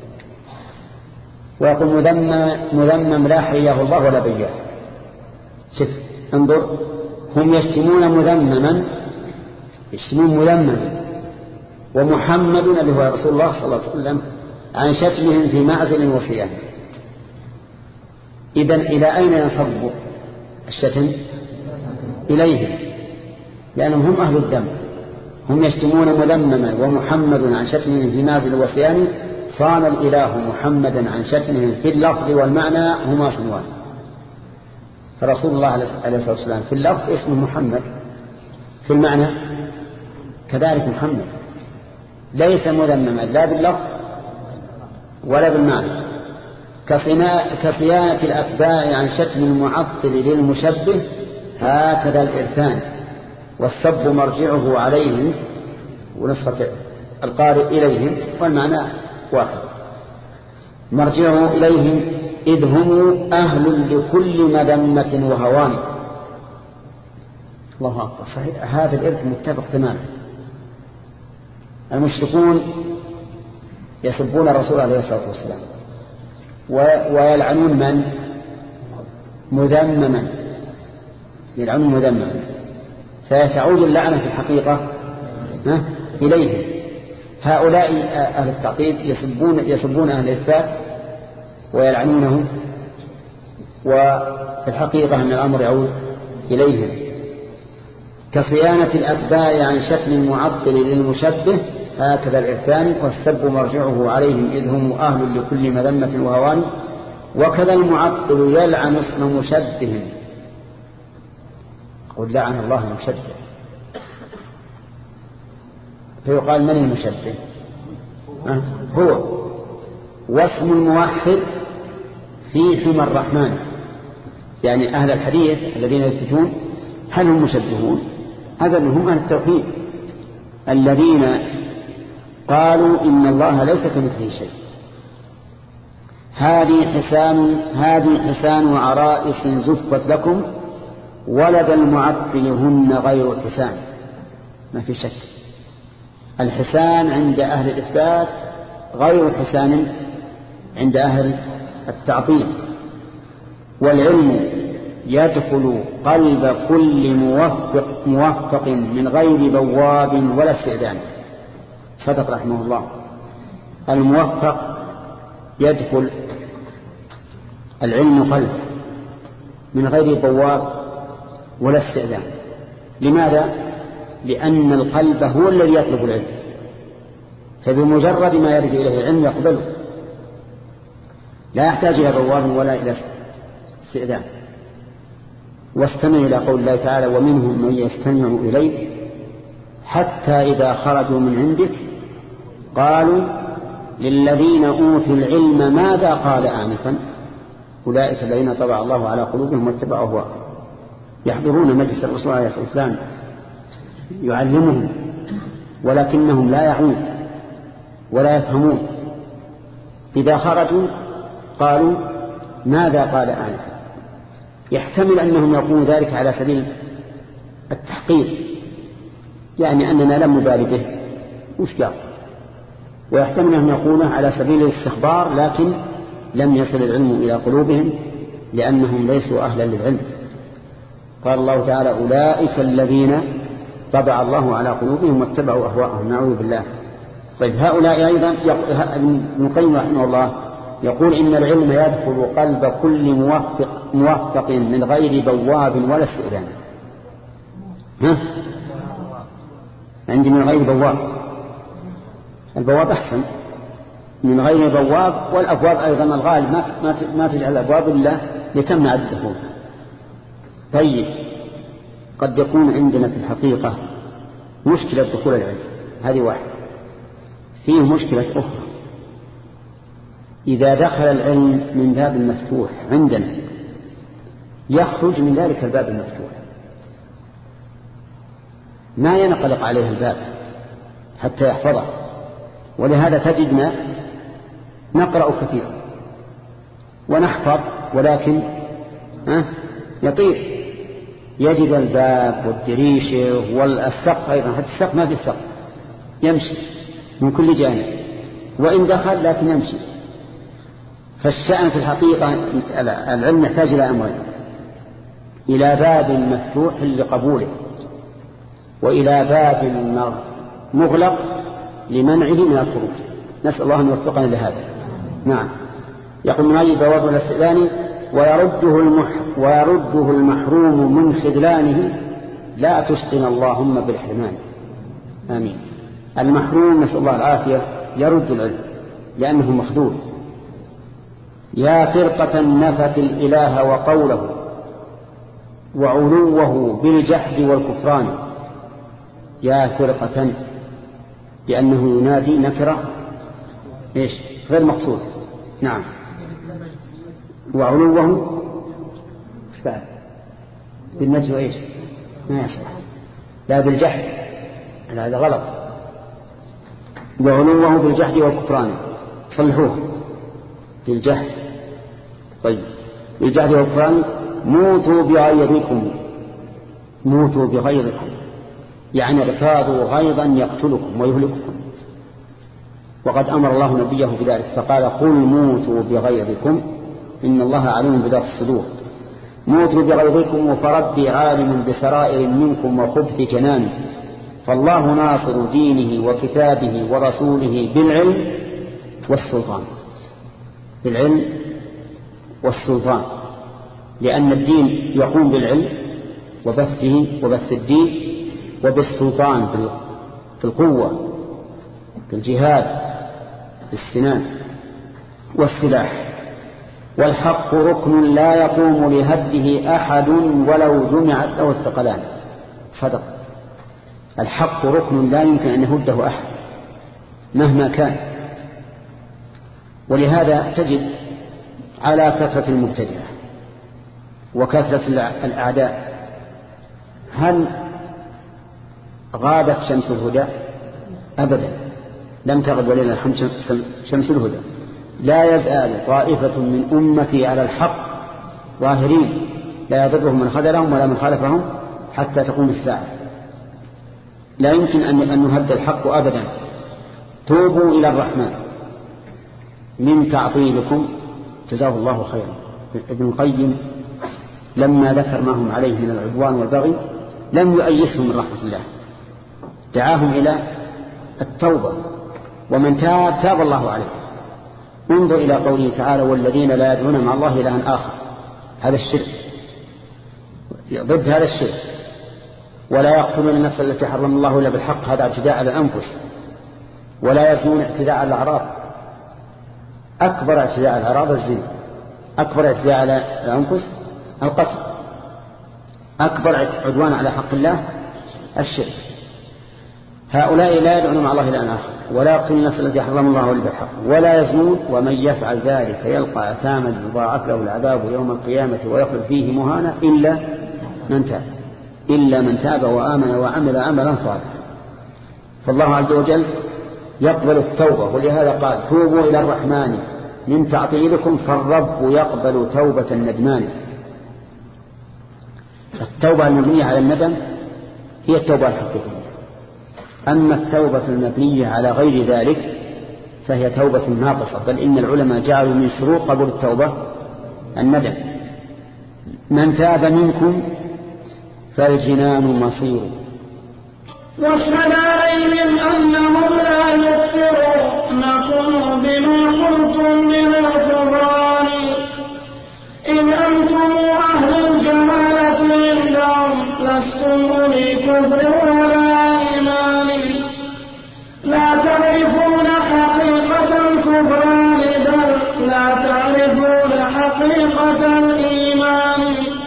Speaker 1: ويقول مذمم مذمم لا حياه الله ولا بياه. شوف انظر، هم يشتمون مذمما، يشتمون مذمما، ومحمد اللي هو رسول الله صلى الله عليه وسلم عن شتمهم في معزل وصيام. إذن إلى أين ينصب الشتم؟ إليهم، لأنهم هم أهل الدم. هم يشتمون مذمما ومحمد عن شتمهم في معزل وصيام، صان الإله محمدا عن شتمهم في اللفظ والمعنى هما صنوان. فرسول الله عليه الصلاة والسلام في اللفظ اسمه محمد، في المعنى كذلك محمد، ليس مذمما لا باللفظ ولا بالمعنى. كصيانة الأتباع عن شتم المعطل للمشبه هكذا الإرثان، والسب مرجعه عليهم، ونسخة القارئ إليهم، والمعنى واحد، مرجعه إليهم إذ هم أهل لكل مذمة وهوان. الله أكبر، صحيح هذا الإرث متفق تماما. المشركون يسبون الرسول عليه الصلاة والسلام ويلعنون من؟ مذمما، يلعنون مذمما، فيتعود اللعنة في الحقيقة إليهم. هؤلاء أهل التعطيل يسبون, يسبون أهل الإثبات ويلعنونهم، وفي الحقيقة أن الأمر يعود إليهم. كصيانة الأتباع عن شتم المعطل للمشبه هكذا الإرثان، والسب مرجعه عليهم إذ هم أهل لكل مذمة وهوان. وكذا المعطل يلعن اسم مشبه، قل لعن الله المشبه، فيقال من المشبه؟ أه؟ هو. واسم الموحد في حمى الرحمن، يعني أهل الحديث الذين يثبتون هل هم مشبهون؟ هذا هم أهل التوحيد الذين قالوا إن الله ليس كمثله شيء. هذه حسان هذه حسان عرائس زفت لكم ولد المعطل هن غير حسان. ما في شك الحسان عند أهل الإثبات غير حسان عند أهل التعطيل. والعلم يدخل قلب كل موفق, موفق من غير بواب ولا استئذان. صدق رحمه الله. الموفق يدخل العلم قلب من غير بواب ولا استئذان. لماذا؟ لأن القلب هو الذي يطلب العلم، فبمجرد ما يرجع إليه العلم يقبله، لا يحتاج إلى بواب ولا إلى استئذان. واستمع إلى قول الله تعالى ومنهم من يستمع إليك حتى إذا خرجوا من عندك قالوا للذين أوتوا العلم ماذا قال آنفا أولئك الذين طبع الله على قلوبهم واتبعوا أهواءهم. يحضرون مجلس الرسول عليه الصلاة والسلام يعلمهم ولكنهم لا يعون ولا يفهمون. إذا خرجوا قالوا ماذا قال آنفا. يحتمل أنهم يقولون ذلك على سبيل التحقير، يعني أننا لم نبالي به وش قال، ويحتمل أنهم يقولون على سبيل الاستخبار لكن لم يصل العلم إلى قلوبهم لأنهم ليسوا أهلا للعلم. قال الله تعالى أولئك الذين طبع الله على قلوبهم واتبعوا أهواءهم. نعوذ بالله. طيب هؤلاء أيضا ابن القيم رحمه الله يقول إن العلم يدخل قلب كل موفق, موفق من غير بواب ولا استئذان. ها عندي من غير بواب، البواب أحسن من غير بواب، والأبواب أيضا الغالب ما ما تجعل الأبواب إلا لتمنع الدخول. طيب قد يكون عندنا في الحقيقة مشكلة دخول العلم، هذه واحدة. فيه مشكلة أخرى، إذا دخل العلم من باب مفتوح عندنا يخرج من ذلك الباب المفتوح، ما ينقلق عليه الباب حتى يحفظه. ولهذا تجدنا نقرأ كثيرا ونحفظ ولكن ها يطير، يجد الباب والدريشة والسقف أيضا، حتى السقف ما في السقف يمشي من كل جانب، وإن دخل لكن يمشي. فالشأن في الحقيقة العلم يحتاج إلى أمرين: إلى باب مفتوح لقبوله، وإلى باب مغلق لمنعه من الخروج. نسأل الله أن يوفقنا لهذا. نعم. يقول من أي بواب ولا استئذان ويرده, المح ويرده المحروم من خذلانه لا تسقنا اللهم بالحرمان. آمين. المحروم نسأل الله العافية يرد العلم لأنه مخذول. يا فرقة نفت الإله وقوله وعلوه بالجحد والكفران. يا فرقة لأنه ينادي نكرة إيش غير مقصود. نعم. وعلوه بالنجوى إيش ما يصلح، لا بالجحد، هذا غلط. وعلوه بالجحد والكفران صلحوه بالجحد. طيب بالجحد والكفران موتوا بغيظكم، موتوا بغيظكم يعني ارتاضوا غيظا يقتلكم ويهلككم. وقد أمر الله نبيه بذلك فقال قل موتوا بغيظكم إن الله عليم بذات الصدور. موتوا بغيظكم فربي عالم بسرائر منكم وخبث جنان. فالله ناصر دينه وكتابه ورسوله بالعلم والسلطان، بالعلم والسلطان، لأن الدين يقوم بالعلم وبثه وبث الدين، وبالسلطان بالقوة بالجهاد بالسنان والسلاح. والحق ركن لا يقوم لهده أحد ولو جمعت له الثقلان. صدق. الحق ركن لا يمكن أن يهده أحد مهما كان. ولهذا تجد على كثرة المبتدعة وكثرة الأعداء هل غابت شمس الهدى؟ أبدا، لم تغب ولله الحمد شمس الهدى. لا يزال طائفة من أمتي على الحق ظاهرين لا يضرهم من خذلهم ولا من خالفهم حتى تقوم الساعة. لا يمكن أن نهد الحق أبدا. توبوا إلى الرحمن من تعطيلكم، جزاه الله خيرا. ابن القيم لما ذكر ما هم عليه من العدوان والبغي لم يؤيسهم من رحمة الله، دعاهم إلى التوبة، ومن تاب تاب الله عليه. انظر إلى قوله تعالى: والذين لا يدعون مع الله إلها آخر. هذا الشرك، ضد هذا الشرك. ولا يقتلون النفس التي حرم الله إلا بالحق، هذا اعتداء على الأنفس. ولا يزنون، اعتداء على الأعراض. أكبر اعتداء على الأعراض الزنا، أكبر اعتداء على الأنفس القتل، أكبر عدوان على حق الله الشرك. هؤلاء لا يدعون مع الله إلها آخر، ولا يقتلون النفس التي حرم الله إلا بالحق، ولا يزنون، ومن يفعل ذلك يلقى أثاما يضاعف له العذاب يوم القيامة ويخلد فيه مهانا إلا من تاب إلا من تاب وآمن وعمل عملا صالحا. فالله عز وجل يقبل التوبة، ولهذا قال: توبوا إلى الرحمن من تعطيلكم فالرب يقبل توبة الندمان. التوبة المبنية على الندم هي التوبة الحقيقية، أما التوبة المبنية على غير ذلك فهي توبة ناقصة. بل إن العلماء جعلوا من شروط قبول التوبة الندم. من تاب منكم فالجنان مصير.
Speaker 4: واشهد عليهم أنهم لا يكفرونكم بما قلتم من الكفران إن أنتم أهل الجهالة عندهم لستم أولي كفر ولا إيمان لا تعرفون حقيقة الكفران بل لا تعرفون حقيقة الإيمان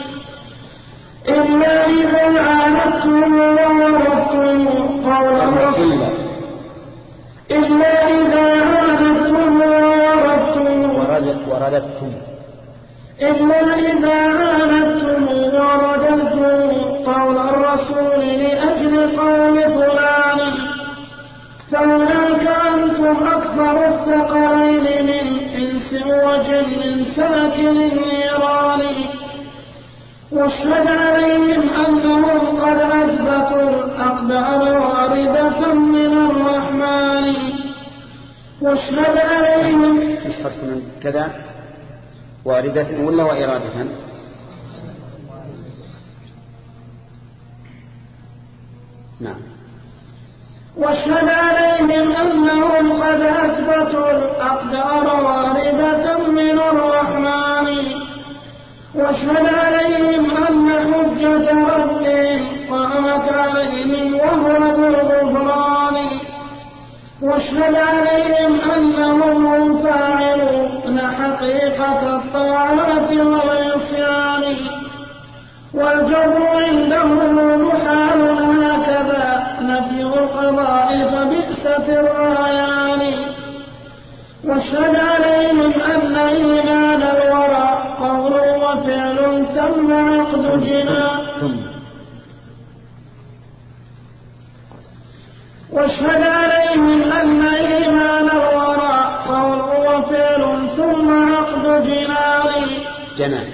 Speaker 4: إلا إذا عاندتم وردتم قول الرسول إلا إذا عاندتم وردتم
Speaker 1: وردتم
Speaker 4: إلا إذا عاندتم وردتم قول الرسول لأجل قول فلان فهناك أنتم أكثر الثقلين من إنس وجن ساكن النيران. واشهد عليهم أنهم قد أثبتوا الأقدار واردة من الرحمن. واشهد عليهم
Speaker 1: من كذا واردة ولا وإرادة؟ نعم.
Speaker 4: واشهد عليهم أنهم قد أثبتوا الأقدار واردة من الرحمن. واشهد عليهم أن حجة ربهم قامت عليهم وهو ذو الغفران. واشهد عليهم أنهم هم فاعلون حقيقة الطاعات والعصيان والجر عندهم محال هكذا نفي القضاء فبئست الرعيان. واشهد عليهم أن إيمان الورى قول وفعل تم عقد جنان. واشهد عليهم أن إيمان الورى قول وفعل ثم عقد جنان
Speaker 1: جنان.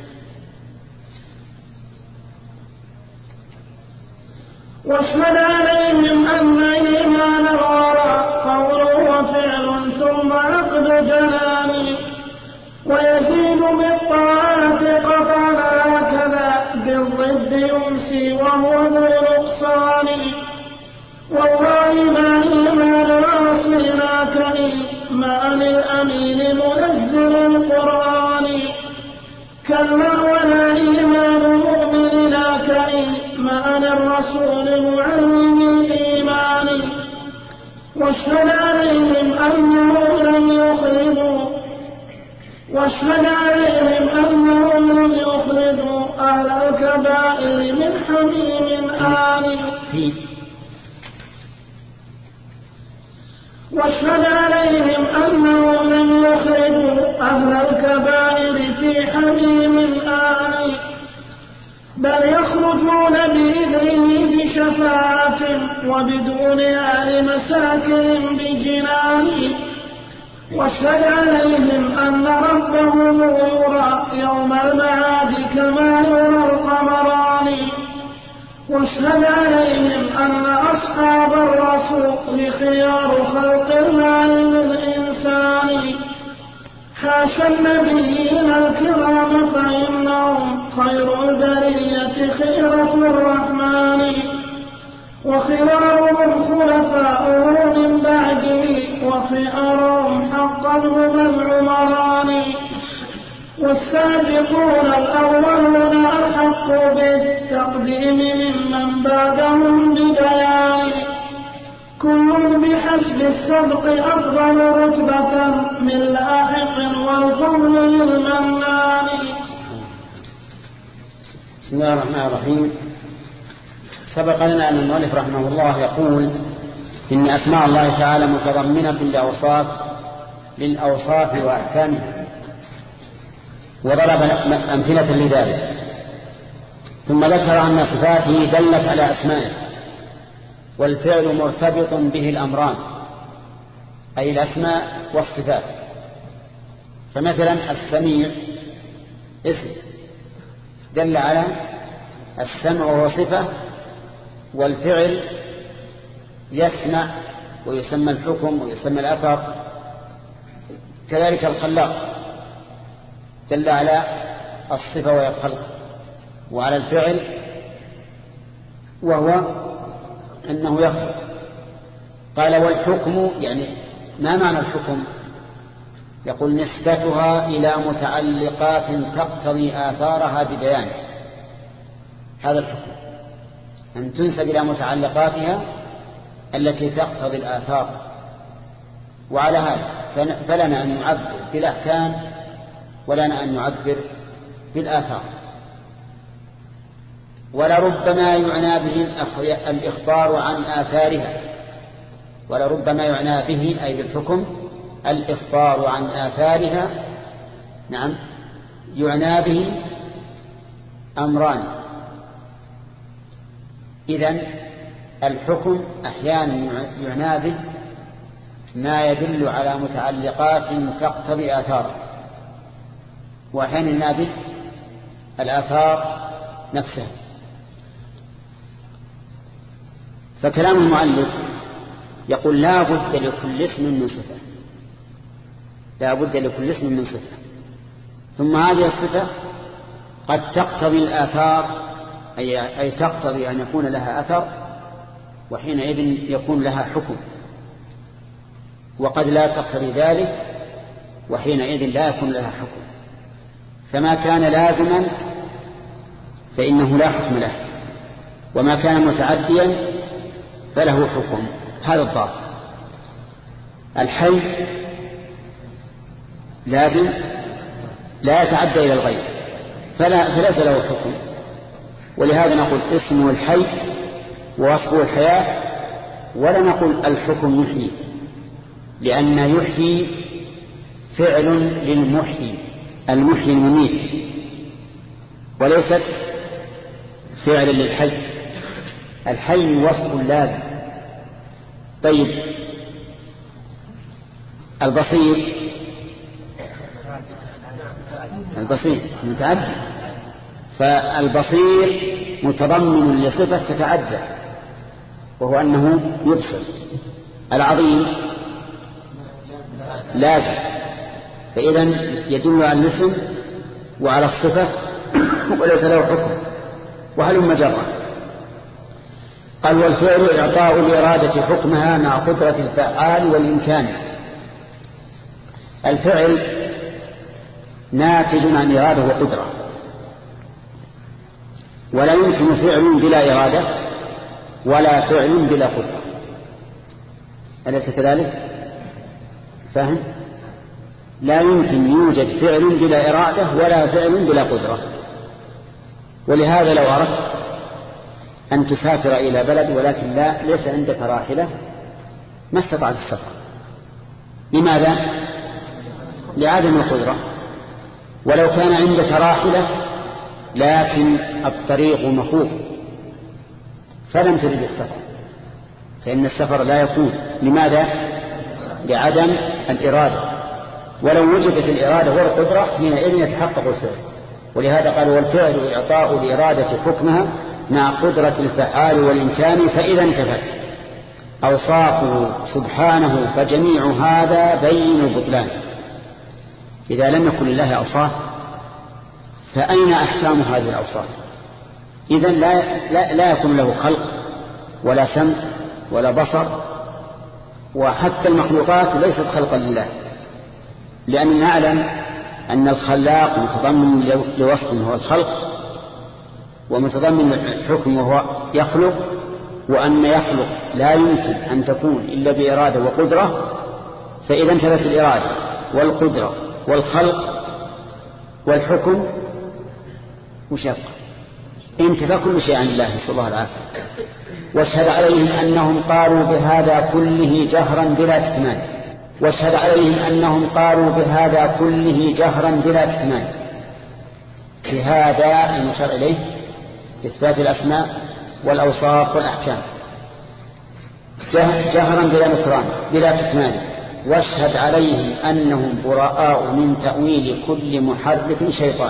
Speaker 4: واشهد عليهم أن إيمان الورى قول وفعل ثم عقد جنان. ويزيد بالطاعات قطعا هكذا بالضد يمسي وهو ذو نقصان. والله ما إيمان العاصينا كإيمان الأمين منزل القرآن كلا ولا إيمان مؤمننا كإيمان الرسول معلم الإيمان. واشهد عليهم أنهم لم يخرجوا واشهد عليهم أنهم لم يخرجوا أهل الكبائر من حميم آن. واشهد عليهم أنهم لم يخرجوا أهل الكبائر في حميم آن. بل يخرجون بإذنه بشفاعة وبدونها لمساكن بجنان. واشهد عليهم أن ربهم يرى يوم المعاد كما يرى القمران. واشهد عليهم أن أصحاب الرسول خيار خلق الله للإنسان. حاشا النبيين الكرام فإنهم خير البرية خيرة الرحمن. وخيارهم خلفاؤه من بعده وخيارهم حقا هم العمران. والسابقون الأولون أحق بالتقديم ممن بعدهم ببيان. كل بحسب السبق أفضل رتبة من لاحق والفضل للمنان.
Speaker 1: بسم الله الرحمن الرحيم. سبق لنا أن المؤلف رحمه الله يقول إن أسماء الله تعالى متضمنة لأوصاف للأوصاف وأحكامها، وضرب أمثلة لذلك، ثم ذكر أن صفاته دلت على أسمائه، والفعل مرتبط به الأمران أي الأسماء والصفات. فمثلا السميع اسم دل على السمع وهو صفة، والفعل يسمع ويسمى الحكم ويسمى الأثر. كذلك الخلاق دل على الصفة وهي الخلق، وعلى الفعل وهو أنه يخلق. قال والحكم يعني ما معنى الحكم؟ يقول نسبتها إلى متعلقات تقتضي آثارها ببيان. هذا الحكم أن تنسب إلى متعلقاتها التي تقتضي الآثار. وعلى هذا فلنا أن نعبر بالأحكام ولنا أن نعبر بالآثار. ولربما يعنى به الإخبار عن آثارها، ولربما يعنى به أي بالحكم الإخبار عن آثارها. نعم، يعنى به أمران. إذن الحكم أحيانا يعنى به ما يدل على متعلقات تقتضي آثار، وأحيانا يعنى به الآثار نفسها. فكلام المؤلف يقول لا بد لكل اسم من صفة، لا بد لكل اسم من صفة، ثم هذه الصفة قد تقتضي الآثار أي, أي تقتضي أن يكون لها أثر، وحينئذ يكون لها حكم، وقد لا تقتضي ذلك وحينئذ لا يكون لها حكم. فما كان لازما فإنه لا حكم له، وما كان متعديا فله حكم. هذا الضابط. الحي لازم لا يتعدى إلى الغير فلا فليس له حكم، ولهذا نقول اسمه الحي ووصفه الحياة، ولا نقول الحكم يحيي، لأن يحيي فعل للمحيي المحيي المميت، وليست فعل للحي. الحي وصف لازم. طيب البصير البصير متعدي، فالبصير متضمن لصفة تتعدى وهو أنه يبصر. العظيم لازم، فإذا يدل على الاسم وعلى الصفة وليس له حكم. وهل مجرى؟ قال والفعل إعطاء الإرادة حكمها مع قدرة الفعال والإمكان. الفعل ناتج عن إرادة وقدرة، ولا يمكن فعل بلا إرادة ولا فعل بلا قدرة. أليس كذلك؟ فهم؟ لا يمكن يوجد فعل بلا إرادة ولا فعل بلا قدرة. ولهذا لو أردت أن تسافر إلى بلد ولكن لا ليس عندك راحلة ما استطعت السفر. لماذا؟ لعدم القدرة. ولو كان عندك راحلة لكن الطريق مخوف فلم ترد السفر، فإن السفر لا يكون. لماذا؟ لعدم الإرادة، ولو وجدت الإرادة والقدرة حينئذ يتحقق الفعل. ولهذا قال والفعل إعطاء الإرادة حكمها مع قدرة الفعال والإمكان، فإذا انتفت أوصافه سبحانه فجميع هذا بين البطلان. إذا لم يكن لله أوصاف فأين أحكام هذه الأوصاف؟ إذن لا, لا, لا يكون له خلق ولا سمع ولا بصر، وحتى المخلوقات ليست خلقا لله، لأن نعلم أن الخلاق متضمن لوصف هو الخلق، ومتضمن الحكم وهو يخلق، وأن يخلق لا يمكن أن تكون إلا بإرادة وقدرة. فإذا انتبت الإرادة والقدرة والخلق والحكم وشق انتفى كل شيء عن الله صلى الله عليه وسلم. واشهد عليهم أنهم قالوا بهذا كله جهرا بلا كتمان، واشهد عليهم أنهم قالوا بهذا كله جهرا بلا كتمان. بهذا المشار إليه إثبات الأسماء والأوصاف والأحكام جهرا بلا نكران بلا كتمان. واشهد عليهم أنهم براء من تأويل كل محرف شيطان،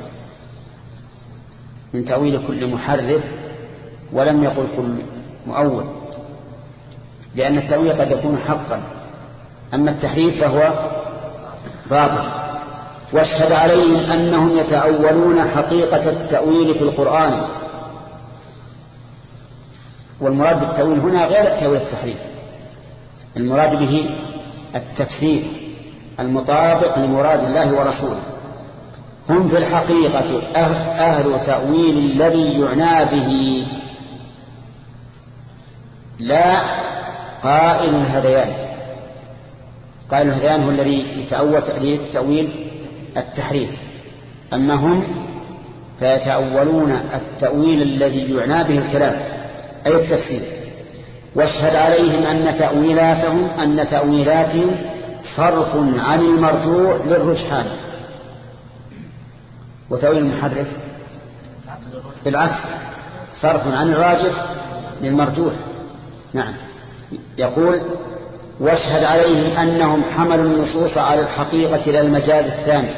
Speaker 1: من تأويل كل محرف، ولم يقل كل مؤول، لأن التأويل قد يكون حقا، أما التحريف فهو باطل. واشهد عليهم أنهم يتأولون حقيقة التأويل في القرآن، والمراد بالتأويل هنا غير تأويل التحريف، المراد به التفسير المطابق لمراد الله ورسوله. هم في الحقيقة أهل تأويل الذي يعنى به، لا قائل الهذيان. قائل الهذيان هو الذي يتأول تأويل التحريف، أما هم فيتأولون التأويل الذي يعنى به الكلام أي التفسير. واشهد عليهم أن تأويلاتهم أن تأويلاتهم صرف عن المرجوع للرجحان. وتأويل المحرف بالعكس صرف عن الراجح للمرجوح. نعم. يقول واشهد عليهم أنهم حملوا النصوص على الحقيقة لا المجاز الثاني،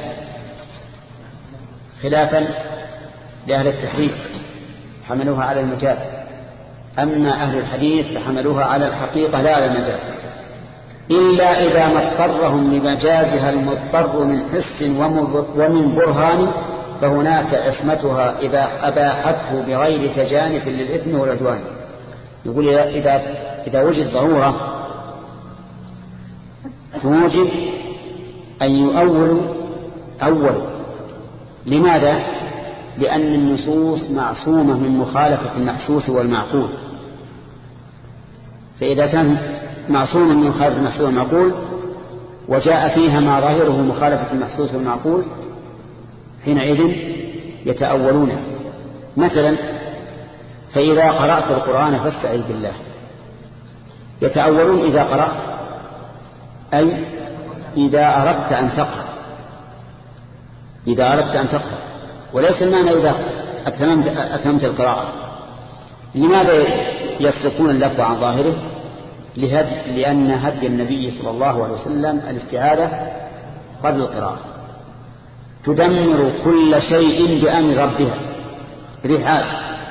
Speaker 1: خلافا لأهل التحريف حملوها على المجاز، أما أهل الحديث فحملوها على الحقيقة لا على المجاز، إلا إذا ما اضطرهم لمجازها المضطر من حس ومن برهان، فهناك عصمتها إذا أباحته بغير تجانف للإثم والعدوان. يقول إذا, إذا وجد ضرورة توجب أن يؤول أول. لماذا؟ لأن النصوص معصومة من مخالفة المحسوس والمعقول، فإذا كان معصوما من مخالفة المحسوس والمعقول وجاء فيها ما ظاهره مخالفة المحسوس والمعقول حينئذ يتأولون. مثلا فإذا قرأت القرآن فاستعذ بالله، يتأولون إذا قرأت أي إذا أردت أن تقرأ، إذا أردت أن تقرأ، وليس المعنى إذا أتممت, أتممت القراءة. لماذا يصرفون اللفظ عن ظاهره؟ لأن هدي النبي صلى الله عليه وسلم الاستعاذة قبل القراءة تدمر كل شيء بأمر ربها رحال.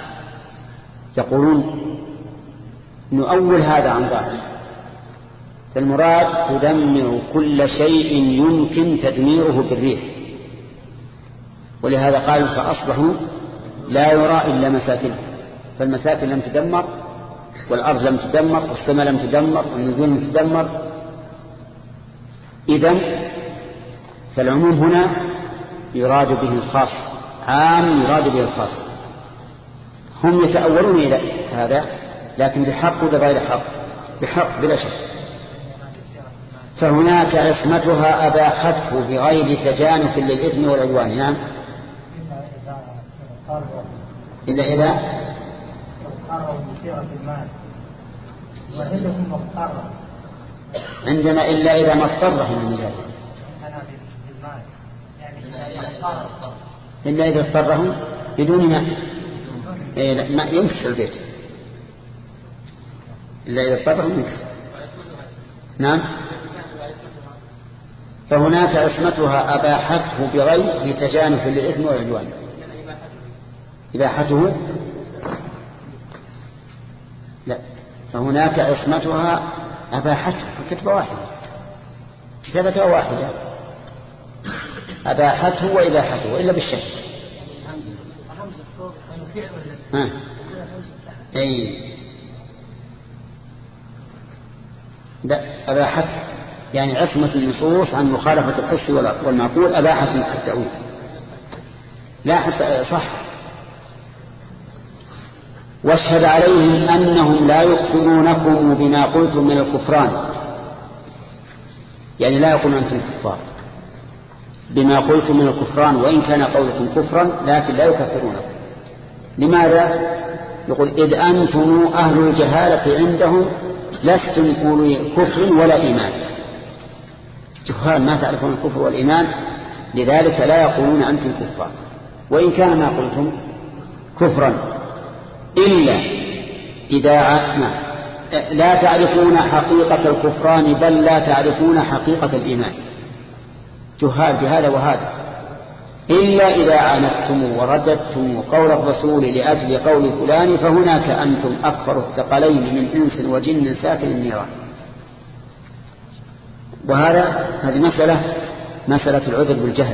Speaker 1: يقولون نؤول هذا عن ظاهره، فالمراد تدمر كل شيء يمكن تدميره بالريح. ولهذا قالوا فأصبحوا لا يرى إلا مساكنه، فالمساكن لم تدمر، والأرض لم تدمر، والسماء لم تدمر، والنجوم لم تدمر. إذن فالعموم هنا يراد به الخاص، عام يراد به الخاص. هم يتأولون إلى هذا لكن بحق وبغير حق، بحق بلا شك. فهناك عصمتها أباحته بغير تجانف للإثم والعدوان. نعم. إذا إذا عندنا إلا إذا ما اضطره من المجاز. إلا إذا اضطرهم بدون ماء إيه ما ينكسر البيت إلا إذا اضطرهم ينكسر. نعم. فهناك عصمتها أباحته بغير لتجانف للإثم والعدوان. إباحته لا، فهناك عصمتها أباحته كتبة واحدة كتابتها واحدة أباحته وإباحته إلا بالشك. ها أي لا أباحته يعني عصمة النصوص عن مخالفة الحس والمعقول أباحة التأويل لا حتى صح. واشهد عليهم أنهم لا يكفرونكم بما قلتم من الكفران يعني لا يقولون أنتم كفار بما قلتم من الكفران وإن كان قولكم كفرا لكن لا يكفرونكم. لماذا؟ يقول إذ أنتم أهل الجهالة عندهم لستم قولوا كفر ولا إيمان. جهال ما تعرفون الكفر والإيمان لذلك لا يقولون أنتم كفار وإن كان ما قلتم كفرا إلا إذا ما لا تعرفون حقيقة الكفران بل لا تعرفون حقيقة الإيمان. جهال بهذا وهذا. إلا إذا عاندتم ورددتم قول الرسول لأجل قول فلان فهناك أنتم أكثر الثقلين من إنس وجن ساكن النيران. وهذا هذه مسألة مسألة العذر بالجهل.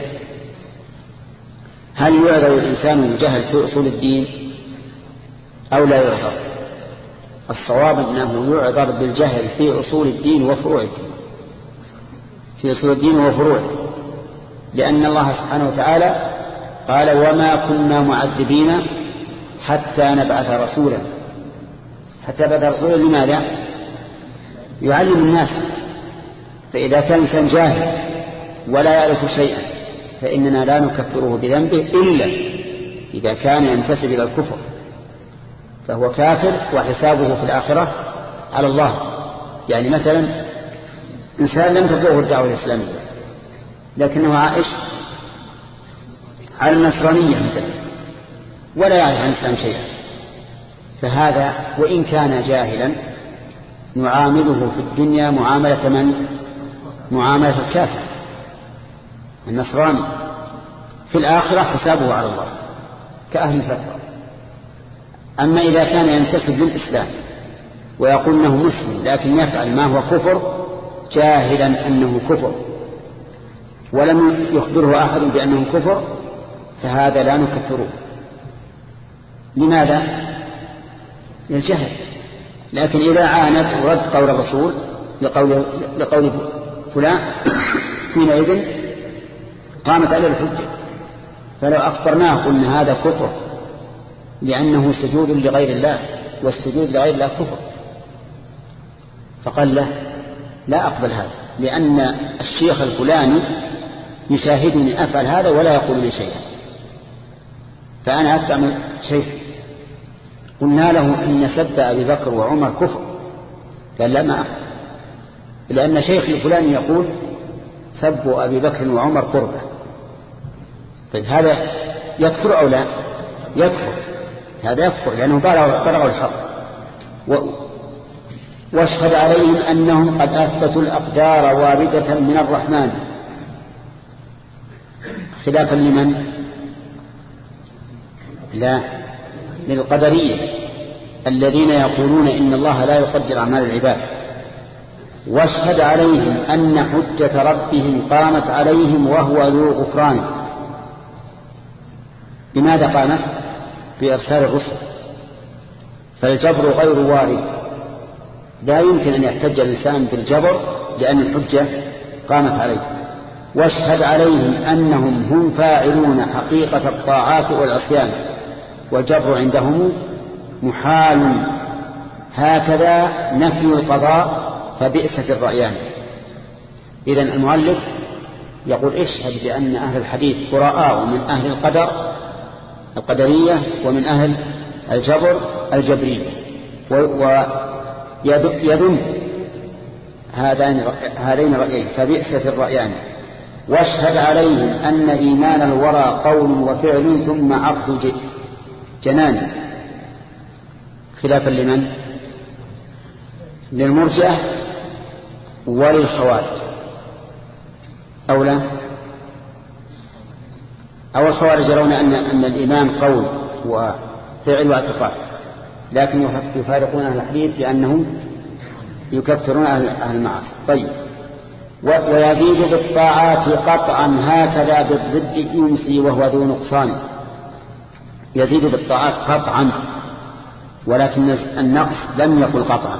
Speaker 1: هل يعذر الإنسان بالجهل في أصول الدين أو لا يعذر؟ الصواب أنه يعذر بالجهل في أصول الدين وفروع الدين في أصول الدين وفروعه لأن الله سبحانه وتعالى قال وما كنا معذبين حتى نبعث رسولا. حتى نبعث رسولا لماذا؟ يعلم الناس. فإذا كان إنسان جاهل ولا يعرف شيئا فإننا لا نكفره بذنبه إلا إذا كان ينتسب إلى الكفر فهو كافر وحسابه في الآخرة على الله. يعني مثلا إنسان لم تبلغه الدعوة الإسلامية لكنه عائش على النصرانية مثلا ولا يعرف عن الإسلام شيئا فهذا وإن كان جاهلا نعامله في الدنيا معاملة من؟ معاملة الكافر النصراني. في الآخرة حسابه على الله كأهل الفترة. أما إذا كان ينتسب للإسلام ويقول أنه مسلم لكن يفعل ما هو كفر جاهلا أنه كفر ولم يخبره أحد بأنه كفر فهذا لا نكفره. لماذا؟ للجهل. لكن إذا عاند ورد قول الرسول لقول, لقول فلان حينئذ قامت عليه الحجة. فلو أخبرناه قلنا هذا كفر لأنه سجود لغير الله والسجود لغير الله كفر فقال له لا أقبل هذا لأن الشيخ الفلاني يشاهدني أفعل هذا ولا يقول لي شيئا فأنا أتبع من شيخ. قلنا له إن سب أبي بكر وعمر كفر قال لا ما أقبل لأن شيخ الفلاني يقول سب أبي بكر وعمر قربة. طيب هذا يكفر أو لا؟ يكفر. هذا يكفر لأنه بلغوا الحق. و... واشهد عليهم أنهم قد أثبتوا الأقدار واردة من الرحمن خلافا لمن؟ لا للقدرية الذين يقولون إن الله لا يقدر أعمال العباد. واشهد عليهم أن حجة ربهم قامت عليهم وهو ذو غفران. بماذا قامت؟ بإرسال الرسل. فالجبر غير وارد لا يمكن أن يحتج الإنسان بالجبر لأن الحجة قامت عليه. واشهد عليهم أنهم هم فاعلون حقيقة الطاعات والعصيان والجبر عندهم محال. هكذا نفي القضاء فبئست الرأيان. إذن المؤلف يقول اشهد بأن أهل الحديث قراء من أهل القدر القدرية ومن أهل الجبر الجبرية ويذم هذين الرأيين فبئست الرأيان. واشهد عليهم أن إيمان الورى قول وفعل ثم عقد جنان، خلافا لمن؟ للمرجئة وللخوارج، أو لا؟ أو الخوارج يرون أن أن الإيمان قول وفعل واعتقاد، لكن يفارقون أهل الحديث لأنهم يكفرون أهل المعاصي. طيب، ويزيد بالطاعات قطعا هكذا بالضد يمسي وهو ذو نقصان. يزيد بالطاعات قطعا، ولكن النقص لم يقل قطعا،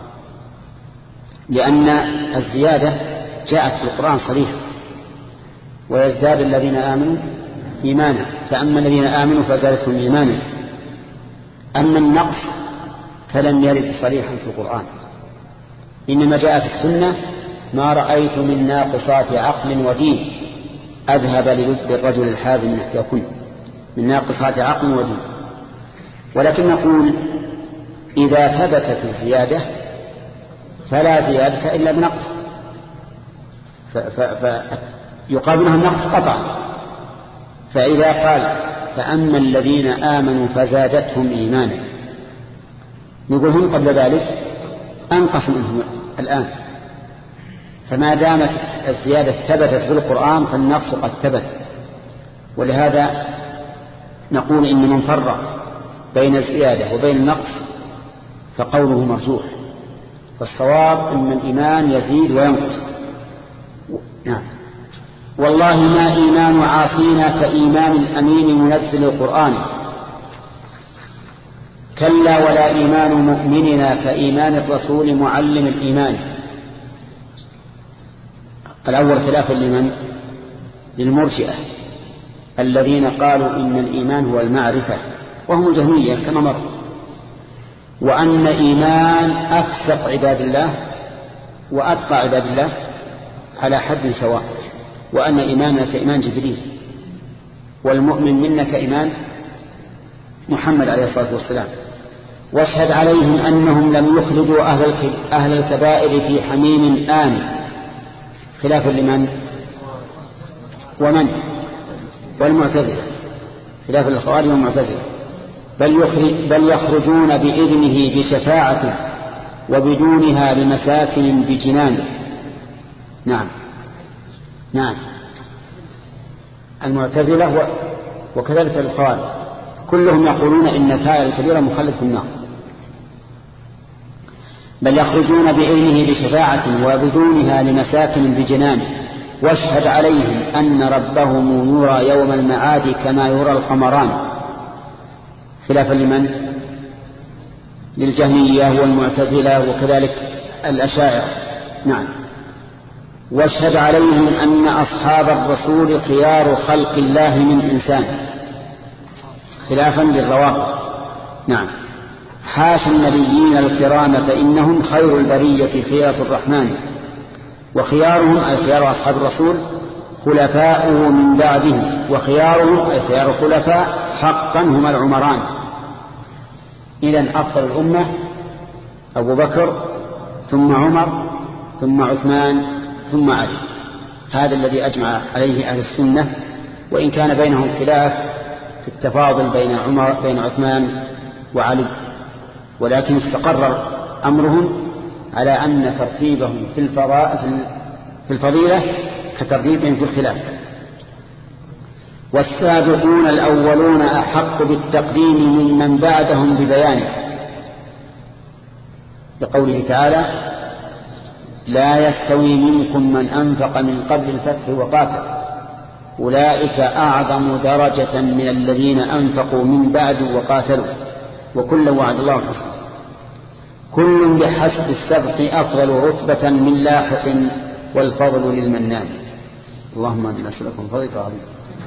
Speaker 1: لأن الزيادة جاءت في القرآن صريحة: ويزداد الذين آمنوا إيمانا، فأما الذين آمنوا فزادتهم إيمانا. أما النقص فلم يرد صريحا في القرآن، إنما جاء في السنة: ما رأيت من ناقصات عقل ودين أذهب للب الرجل الحازم يكن، من ناقصات عقل ودين. ولكن نقول إذا ثبتت الزيادة فلا زيادة إلا بنقص، فيقابلها النقص قطعا. فإذا قال: فأما الذين آمنوا فزادتهم إيمانا، نقول هم قبل ذلك أنقص منهم الآن. فما دامت الزيادة ثبتت في القرآن فالنقص قد ثبت. ولهذا نقول إن من فرق بين الزيادة وبين النقص فقوله مرجوح. فالصواب أن الإيمان يزيد وينقص. نعم. والله ما إيمان عاصينا كإيمان الأمين منزل القرآن، كلا ولا إيمان مؤمننا كإيمان الرسول معلم الإيمان. الأول خلافا لمن؟ للمرجئة الذين قالوا إن الإيمان هو المعرفة، وهم الجهمية كما مر، وأن إيمان أفسق عباد الله وأتقى عباد الله على حد سواء، وأن إيماننا كإيمان جبريل، والمؤمن منا كإيمان محمد عليه الصلاة والسلام. واشهد عليهم أنهم لم يخلدوا أهل الكبائر في حميم آن، خلافا لمن؟ ومن؟ والمعتزلة، خلاف الخوارج والمعتزلة. بل, بل يخرجون بإذنه بشفاعته وبدونها لمساكن بجنان. نعم نعم المعتزلة وكذلك الخوارج كلهم يقولون إن الفاعل الكبير مخلد في النار. بل يخرجون بإذنه بشفاعة وبدونها لمساكن بجنان. واشهد عليهم أن ربهم يرى يوم المعاد كما يرى القمران، خلافا لمن؟ للجهمية والمعتزلة وكذلك الأشاعرة. نعم. واشهد عليهم أن أصحاب الرسول خيار خلق الله من إنسان، خلافا للروافض. نعم. حاشا النبيين الكرام فإنهم خير البرية خيرة الرحمن، وخيارهم أي خيار أصحاب الرسول خلفاؤه من بعده، وخيارهم أي خيار الخلفاء حقا هم العمران. إذن أفضل الأمة أبو بكر ثم عمر ثم عثمان ثم علي، هذا الذي أجمع عليه أهل السنة، وإن كان بينهم خلاف في التفاضل بين عمر بين عثمان وعلي، ولكن استقر أمرهم على أن ترتيبهم في في الفضيلة كترتيبهم في الخلاف. والسابقون الأولون أحق بالتقديم ممن بعدهم ببيانه، لقوله تعالى: لا يستوي منكم من أنفق من قبل الفتح وقاتل أولئك أعظم درجة من الذين أنفقوا من بعد وقاتلوا وكلا وعد الله الحسنى. كل بحسب السبق أفضل رتبة من لاحق والفضل للمنان. اللهم أننا نسألكم فضلك العظيم.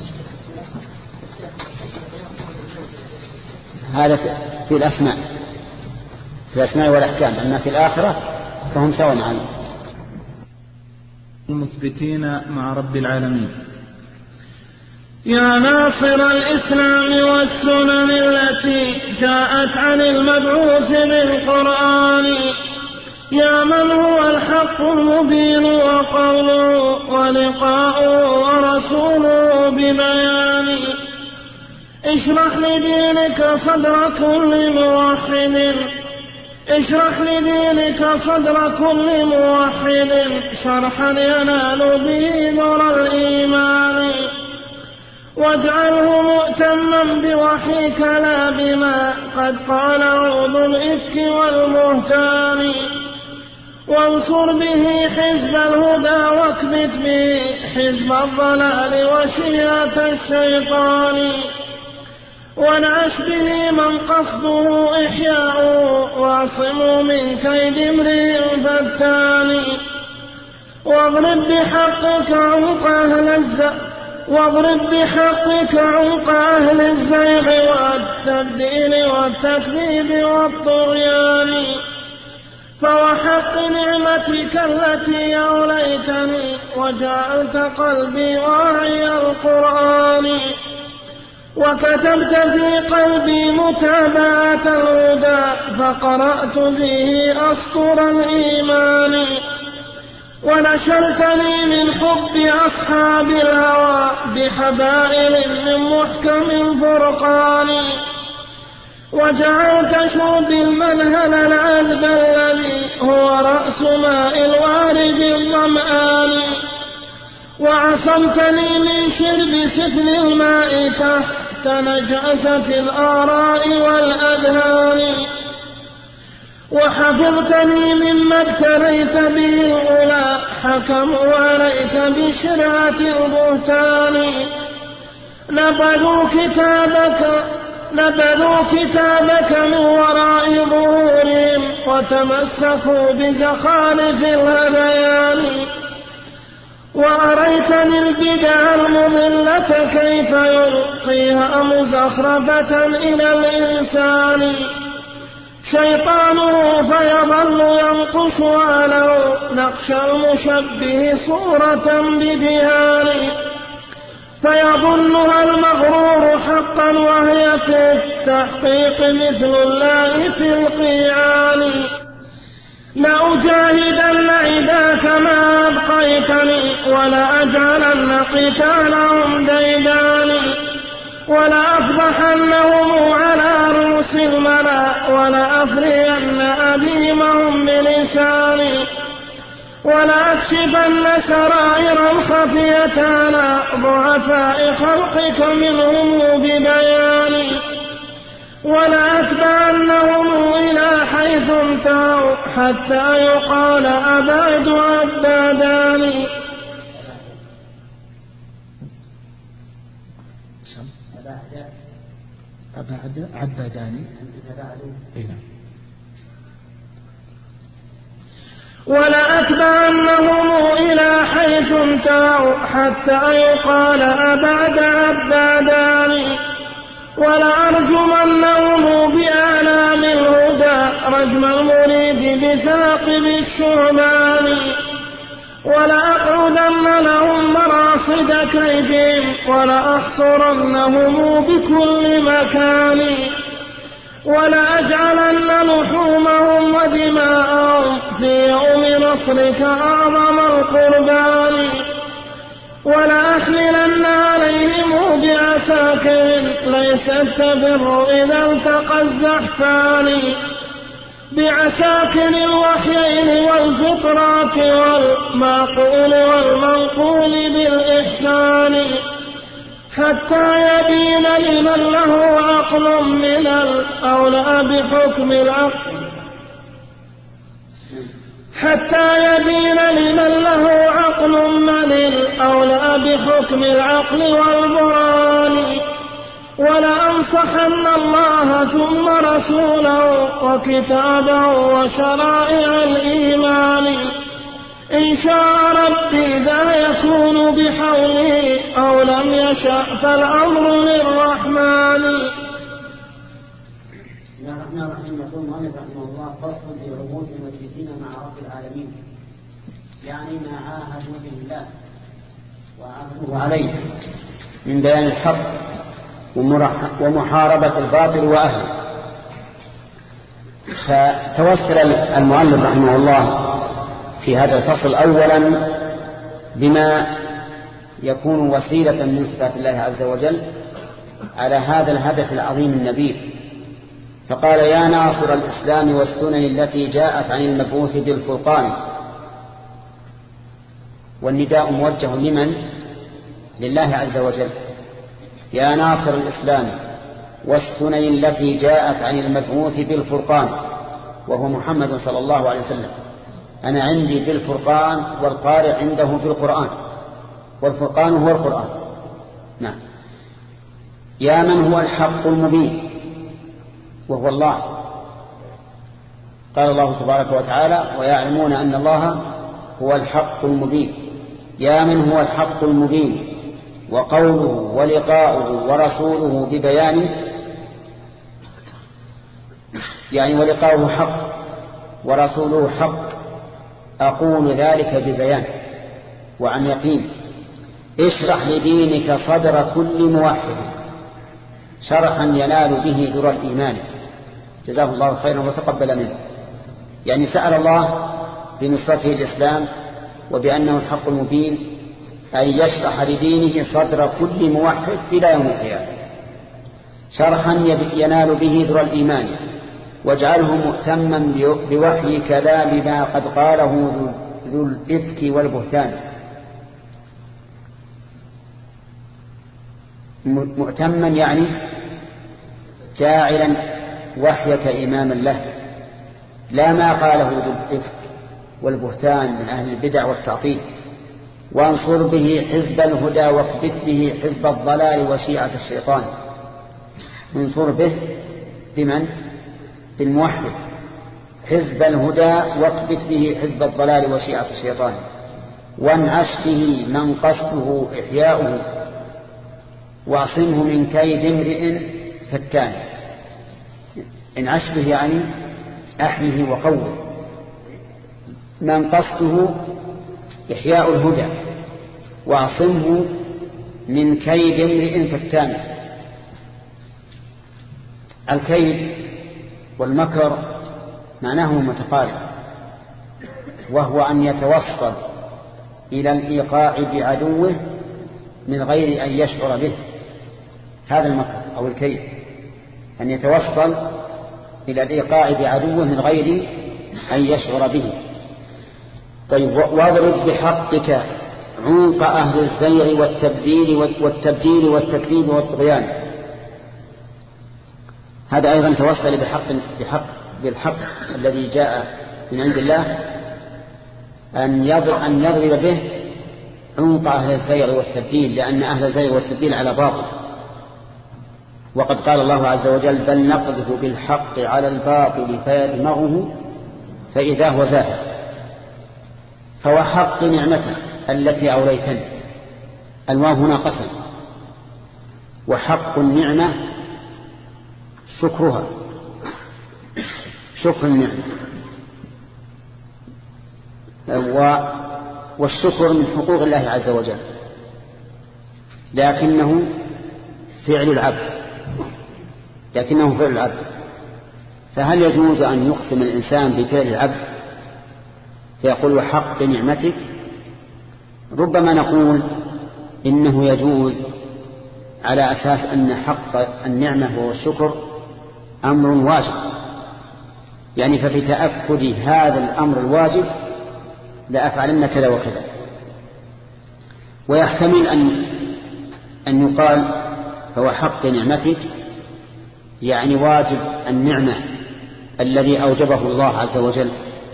Speaker 1: هذا في الأسماء في الأسماء والأحكام، أما في الآخرة فهم سواء عنه.
Speaker 3: المثبتين مع رب العالمين.
Speaker 4: يا ناصر الإسلام والسنن التي جاءت عن المبعوث بالقرآن، يا من هو الحق المبين وقوله ولقاؤه ورسوله ببيان اشرح لدينك صدر كل موحد اشرح لدينك صدر كل موحد شرحا ينال به نور الإيمان واجعله مؤتما بوحيك لا بما قد قال عود الإفك والبهتان وانصر به حزب الهدى واكبت به حزب الضلال وشيعة الشيطان وانعش به من قصده إحياء واعصمه من كيد امرئ فتان واضرب بحقك عنق أهل الزيغ واضرب بحقك عنق أهل الزيغ والتبديل والتكذيب والطغيان فوحق نعمتك التي أوليتني وجعلت قلبي واعي القرآن وكتبت في قلبي متابعة الهدى فقرأت به أسطر الإيمان ونشرتني من حب أصحاب الهوى بحبائل من محكم الفرقان وجعلت شربي المنهل العذب الذي هو رأس ماء الوارد الظمآن وعصمتني من شرب سفل الماء تحت نجاسة الآراء والأذهان وحفظتني مما ابتليت به الأولى حكموا عليك بشرعة البهتان نبذوا كتابك نبذوا كتابك من وراء ظهورهم وتمسكوا بزخارف الهذيان وأريتني البدع المضلة كيف يلقيها مزخرفة إلى الإنسان شيطانه فيظل ينقش على نقش المشبه صورة بدهان فيظنها المغرور حقا وهي في التحقيق مثل الله في القيعان لأجاهدن عداك ما أبقيتني ولا أجعلن قتالهم ديدان ولا أفضحنهم على رؤوس الملا ولا أفرين أديمهم بلساني ولا أكشفن سرائر خفية على ضعفاء خلقك منهم ببياني ولا أتبعنهم إلى حيث انتهوا حتى يقال أبعد عباداني
Speaker 3: أبعد عباداني
Speaker 4: ولا أتبعنهم إلى حيث انتهوا حتى يقال أبعد عباداني ولا أرجمنهم بآلام الهدى رجم المريد بثاقب الشعبان ولا أقعدن لهم مراصد كيدهم ولا أحصرنهم بكل مكان ولا أجعلن لحومهم ودماءهم في يوم نصرك أعظم القربان ولا أحملن عليهم بعساكر ليست تبر إذا التقى الزحفان بعساكر الوحيين والفطرات والمعقول والمنقول بالإحسان حتى يبين لمن له عقل من الأولى بحكم العقل حتى يبين لمن له عقل من الأولى بحكم العقل والبرهان ولا أنصحن الله ثم رسوله وكتابه وشرائع الإيمان إن شاء ربي ذا يكون بحوله أو لم يشأ فالأمر للرحمن.
Speaker 1: بسم الله الرحمن الرحيم. يقول المؤلف رحمه الله فصل في عبود المشركين مع رب العالمين، يعني ما عاهدوا به الله وعاهدوه عليه من بيان الحق ومحاربة الباطل وأهله. فتوسل المؤلف رحمه الله في هذا الفصل أولا بما يكون وسيلة من صفات الله عز وجل على هذا الهدف العظيم النبيل، فقال: يا ناصر الإسلام والسنن التي جاءت عن المبعوث بالفرقان. والنداء موجه لمن؟ لله عز وجل. يا ناصر الإسلام والسنن التي جاءت عن المبعوث بالفرقان، وهو محمد صلى الله عليه وسلم. أنا عندي بالفرقان، والقارئ عنده بالقرآن، والفرقان هو القرآن. نعم. يا من هو الحق المبين، وهو الله. قال الله تبارك وتعالى: ويعلمون أن الله هو الحق المبين. يا من هو الحق المبين، وقوله ولقاؤه ورسوله ببيانه، يعني ولقاؤه حق ورسوله حق، أقول ذلك ببيان وعن يقين. اشرح لدينك صدر كل موحد شرحا ينال به در الإيمان. جزاه الله خيرا وتقبل منه. يعني سأل الله بنصرته الإسلام وبأنه الحق المبين أن يشرح لدينه صدر كل موحد إلى يوم القيامة، شرحا ينال به در الإيمان، واجعله مؤتما بوحي كلام ما قد قاله ذو الإفك والبهتان. مؤتما يعني جاعلا وحيك إماما له، لا ما قاله ذو الإفك والبهتان من أهل البدع والتعطيل. وانصر به حزب الهدى واكبت به حزب الضلال وشيعة الشيطان. انصر به بمن؟ بالموحد. حزب الهدى واكبت به حزب الضلال وشيعة الشيطان. وانعش به من قصده إحياؤه واعصمه من كيد امرئ فتان. انعش به يعني أحمه وقوه. من قصده إحياء الهدى واعصمه من كيد امرئ فتان. الكيد والمكر معناه متقارب، وهو أن يتوصل إلى الإيقاع بعدوه من غير أن يشعر به. هذا المكر أو الكيد، أن يتوصل إلى الإيقاع بعدوه من غير أن يشعر به. طيب، واضرب بحقك عنق أهل الزيغ والتبديل والتبديل والتكذيب والطغيان. هذا أيضا توصل بحق بحق بالحق الذي جاء من عند الله، أن يضرب أن يضرب به عنق أهل الزيغ والتبديل، لأن أهل الزيغ والتبديل على باطل. وقد قال الله عز وجل: بل نقذف بالحق على الباطل فيدمغه فإذا هو زاهق. فوحق نعمتك التي أوليتني. الواو هنا قسم، وحق النعمة شكرها، شكر النعمة. والشكر من حقوق الله عز وجل، لكنه فعل العبد لكنه فعل العبد فهل يجوز أن يقسم الإنسان بفعل العبد فيقول وحق نعمتك؟ ربما نقول إنه يجوز على أساس أن حق النعمة وهو الشكر أمر واجب، يعني ففي تأكد هذا الأمر الواجب لأفعلن كذا وكذا. ويحتمل أن أن يقال فهو حق نعمتك يعني واجب النعمة الذي أوجبه الله عز وجل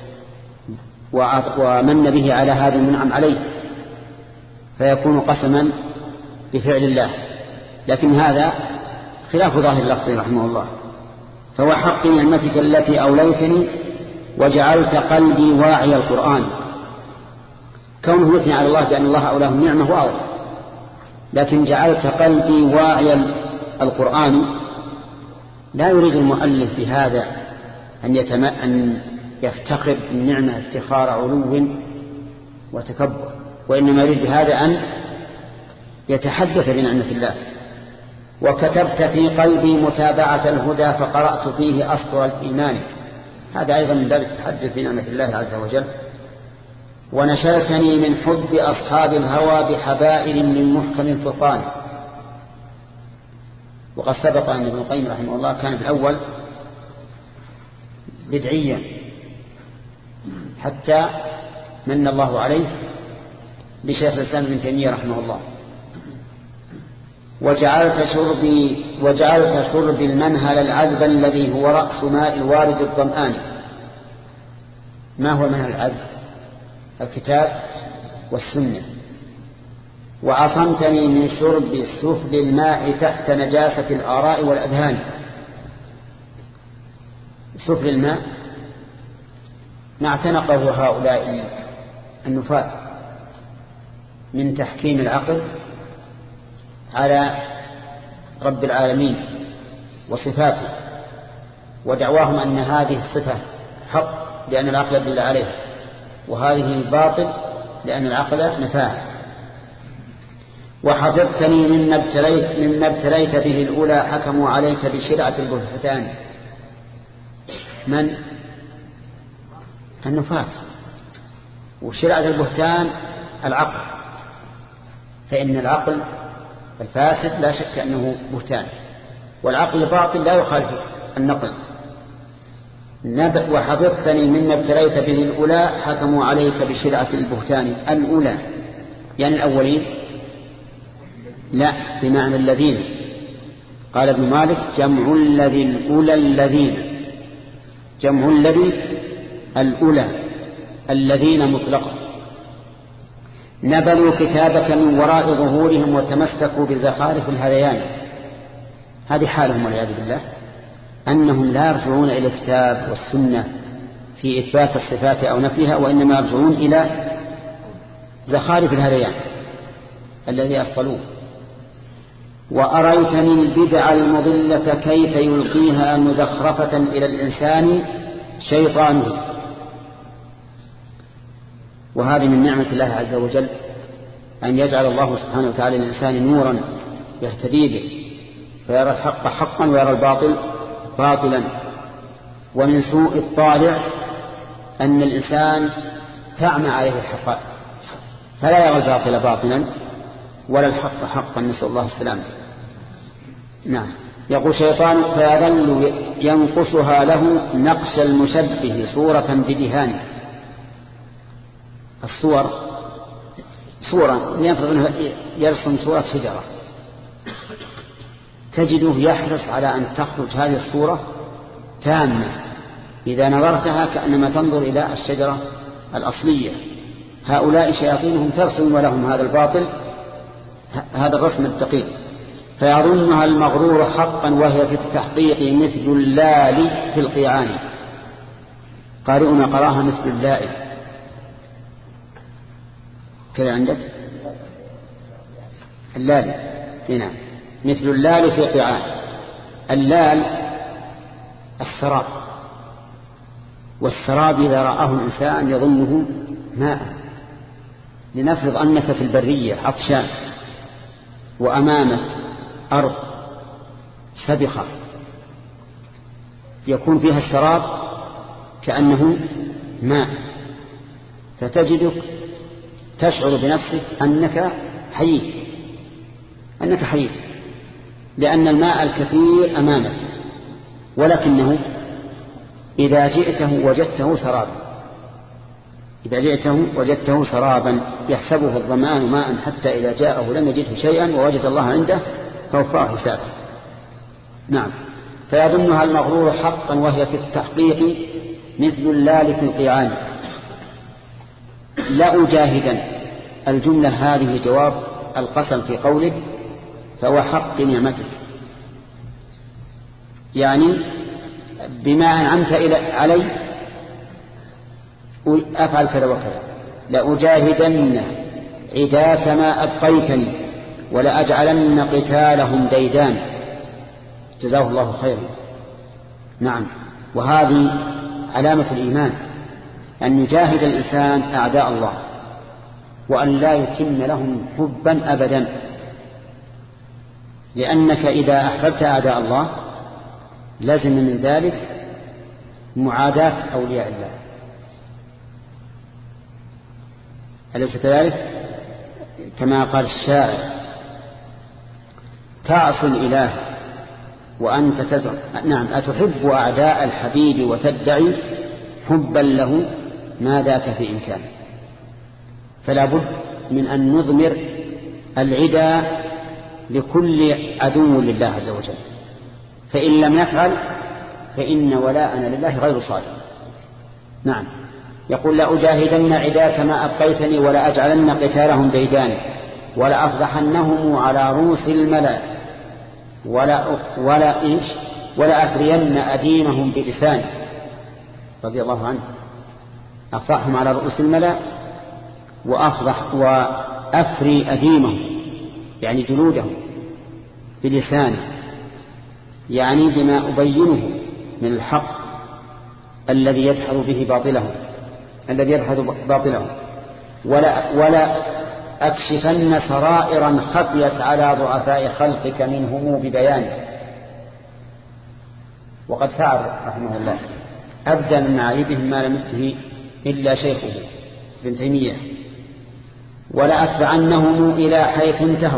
Speaker 1: ومن به على هذا المنعم عليه، فيكون قسما بفعل الله. لكن هذا خلاف ظاهر اللفظ رحمه الله. فهو حق نعمتك التي أوليتني وجعلت قلبي واعي القرآن. كونه يثني على الله بأن الله أولاه النعمة واضح، لكن جعلت قلبي واعي القرآن لا يريد المؤلف بهذا أن, يتم... أن يفتخر النعمة افتخار علو وتكبر، وإنما يريد بهذا أن يتحدث بنعمة الله. وكتبت في قلبي متابعة الهدى فقرأت فيه أسطر الإيمان. هذا أيضا من باب التحدث بنعمة الله عز وجل. ونشرتني من حب أصحاب الهوى بحبائل من محكم فرقان. وقد سبق أن ابن القيم رحمه الله كان في الأول بدعيا حتى من الله عليه بشيخ الإسلام ابن تيمية رحمه الله. وجعلت شربي وجعلت شربي المنهل العذب الذي هو رأس ماء الوارد الظمآن. ما هو المنهل العذب؟ الكتاب والسنة. وعصمتني من شرب سفل الماء تحت نجاسة الآراء والأذهان. سفل الماء ما اعتنقه هؤلاء النفاة من تحكيم العقل على رب العالمين وصفاته، ودعواهم أن هذه الصفة حق لأن العقل يدل عليها، وهذه باطل لأن العقل نفاها. وحفظتني مما ابتليت, مما ابتليت به الأولى حكموا عليك بشرعة البهتان. من؟ النفاة. وشرعة البهتان العقل، فإن العقل الفاسد لا شك أنه بهتان، والعقل الباطل لا يخالف النقل. وحفظتني مما ابتليت به الأولى حكموا عليك بشرعة البهتان. الأولى يعني الأولين؟ لا، بمعنى الذين. قال ابن مالك جمع الذي الأولى الذين، جمع الذي الأولى الذين مطلقا. نبلوا كتابك من وراء ظهورهم وتمسكوا بزخارف الهذيان. هذه حالهم والعياذ بالله، أنهم لا يرجعون إلى الكتاب والسنة في إثبات الصفات أو نفيها، وإنما يرجعون إلى زخارف الهذيان الذي أصلوه. وأريتني البدع المضلة كيف يلقيها مزخرفة إلى الإنسان شيطانه. وهذه من نعمة الله عز وجل أن يجعل الله سبحانه وتعالى للإنسان نورا يهتدي به فيرى الحق حقا ويرى الباطل باطلا. ومن سوء الطالع أن الإنسان تعمى عليه الحقائق فلا يرى الباطل باطلا ولا الحق حقا، نسأل الله السلامة. نعم. يقول شيطان فيظل ينقصها له نقش المشبه صورة بدهان. الصور صورة يفرض أنه يرسم صورة شجرة، تجده يحرص على أن تخرج هذه الصورة تامة، إذا نظرتها كأنما تنظر إلى الشجرة الأصلية. هؤلاء شياطينهم ترسم ولهم هذا الباطل، هذا الرسم الدقيق. فيظنها المغرور حقا وهي في التحقيق مثل اللال في القيعان. قارئنا قراها مثل اللائل كذا عندك اللال هنا مثل اللال في قيعان. اللال السراب، والسراب إذا رآه الإنسان يظنه ماء. لنفرض أنك في البرية عطشان وأمامك أرض سبخة يكون فيها السراب كأنه ماء، فتجدك تشعر بنفسك أنك حييت أنك حييت لأن الماء الكثير أمامك، ولكنه إذا جئته وجدته سرابا إذا جئته وجدته سرابا يحسبه الظمآن ماء حتى إذا جاءه لم يجده شيئا ووجد الله عنده فوفاه حسابه. نعم. فيظنها المغرور حقا وهي في التحقيق مثل اللال في القيعان. لا أجاهدا الجملة هذه جواب القسم في قوله فهو حق نعمتك، يعني بما أنعمت علي أفعل كذا وكذا. لأجاهدن عداك ما أبقيتني ولأجعلن قتالهم ديدان. جزاه الله خيرا. نعم. وهذه علامة الإيمان أن يجاهد الإنسان أعداء الله وأن لا يتم لهم حبا أبدا، لأنك إذا أحببت أعداء الله لازم من ذلك معاداة أولياء الله، أليس كذلك؟ كما قال الشاعر: تعصي الإله وأنت تزعم، نعم، أتحب أعداء الحبيب وتدعي حبا له ما ذاك في إمكانه. فلا بد من أن نضمر العدا لكل عدو لله عز وجل، فإن لم نفعل فإن ولاءنا لله غير صادق. نعم. يقول: لا أجاهدن عداك ما أبقيتني ولا أجعلن قتالهم بيداني ولا أفضحنهم على رؤوس الملأ ولا ولا إيش ولا أفرين أديمهم بلساني. رضي الله عنه. أفضحهم على رؤوس الملأ وأفضح وأفري أديمهم يعني جلودهم بلساني، يعني بما أبينه من الحق الذي يدحض به باطلهم الذي يدحض باطلهم ولا ولا أكشفن سرائرا خفيت على ضعفاء خلقك منهم ببيان. وقد فعل رحمه الله أبدى من معايبهم ما لم يبته إلا شيخه ابن تيمية. ولا أتبعنهم إلى حيث انتهوا،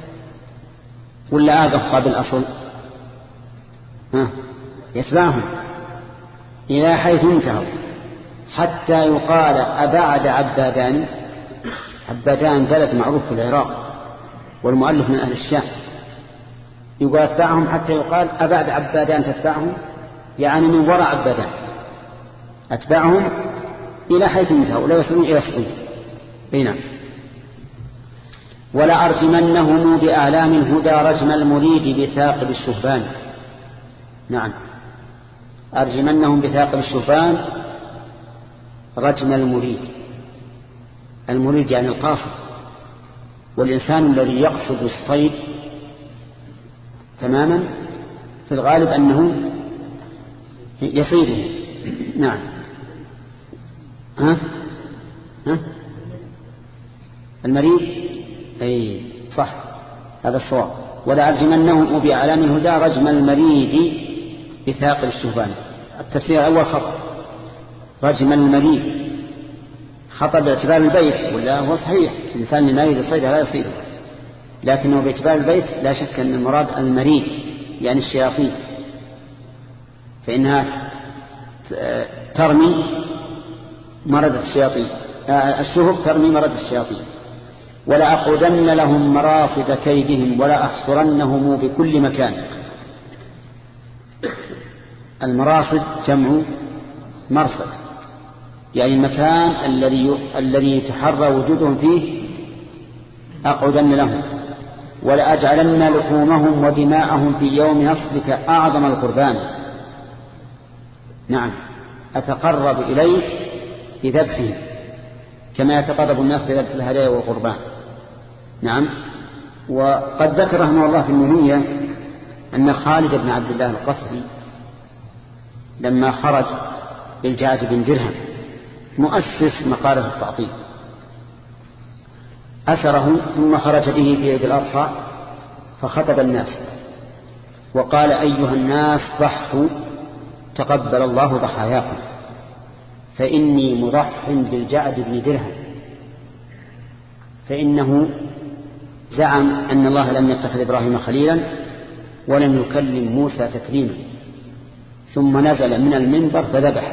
Speaker 1: ولا أقف بالأصل ها يتبعهم إلى حيث انتهوا حتى يقال أبعد عبادان. عبادان بلد معروف في العراق والمؤلف من أهل الشام، يقال أتبعهم حتى يقال أبعد عبادان تتبعهم، يعني من وراء عبادان. أتبعهم إلى حيث انتهوا لا يصلون إلى الصين. هنا: ولا أرجمنهم بأعلام الهدى رجم المريد بثاقب الشهبان. نعم، أرجمنهم بثاقب الشهبان رجم المريد. المريد يعني القاصد، والإنسان الذي يقصد الصيد تماما في الغالب أنه يصيده. نعم. ها ها المريد أي صح، هذا الصواب. ولا أرجمنهم بأعلام الهدى رجم المريد بثاقب الشهبان. التفسير الأول خطأ، رجم المريد خطأ باعتبار البيت، ولا هو صحيح الإنسان اللي يريد الصيد لا يصيده، لكنه باعتبار البيت لا شك أن المراد المريد يعني الشياطين، فإنها ترمي مردة الشياطين، الشهب ترمي مردة الشياطين. ولا أقعدن لهم مراصد كيدهم ولا أحصرنهم بكل مكان. المراصد جمع مرصد، يعني المكان الذي الذي يتحرى وجودهم فيه أقعدن لهم. ولا أجعلن لحومهم ودماءهم في يوم نصرك أعظم القربان. نعم، أتقرب إليك بذبحهم كما يتقرب الناس بذبح الهدايا والقربان. نعم. وقد ذكر رحمه الله في النونية أن خالد بن عبد الله القصري لما خرج بالجعد بن درهم مؤسس مقالة التعطيل أسره، ثم خرج به في عيد الأضحى فخطب الناس وقال: أيها الناس ضحوا تقبل الله ضحاياكم، فإني مضح بالجعد بن درهم، فإنه زعم أن الله لم يتخذ إبراهيم خليلا ولم يكلم موسى تكليما، ثم نزل من المنبر فذبح.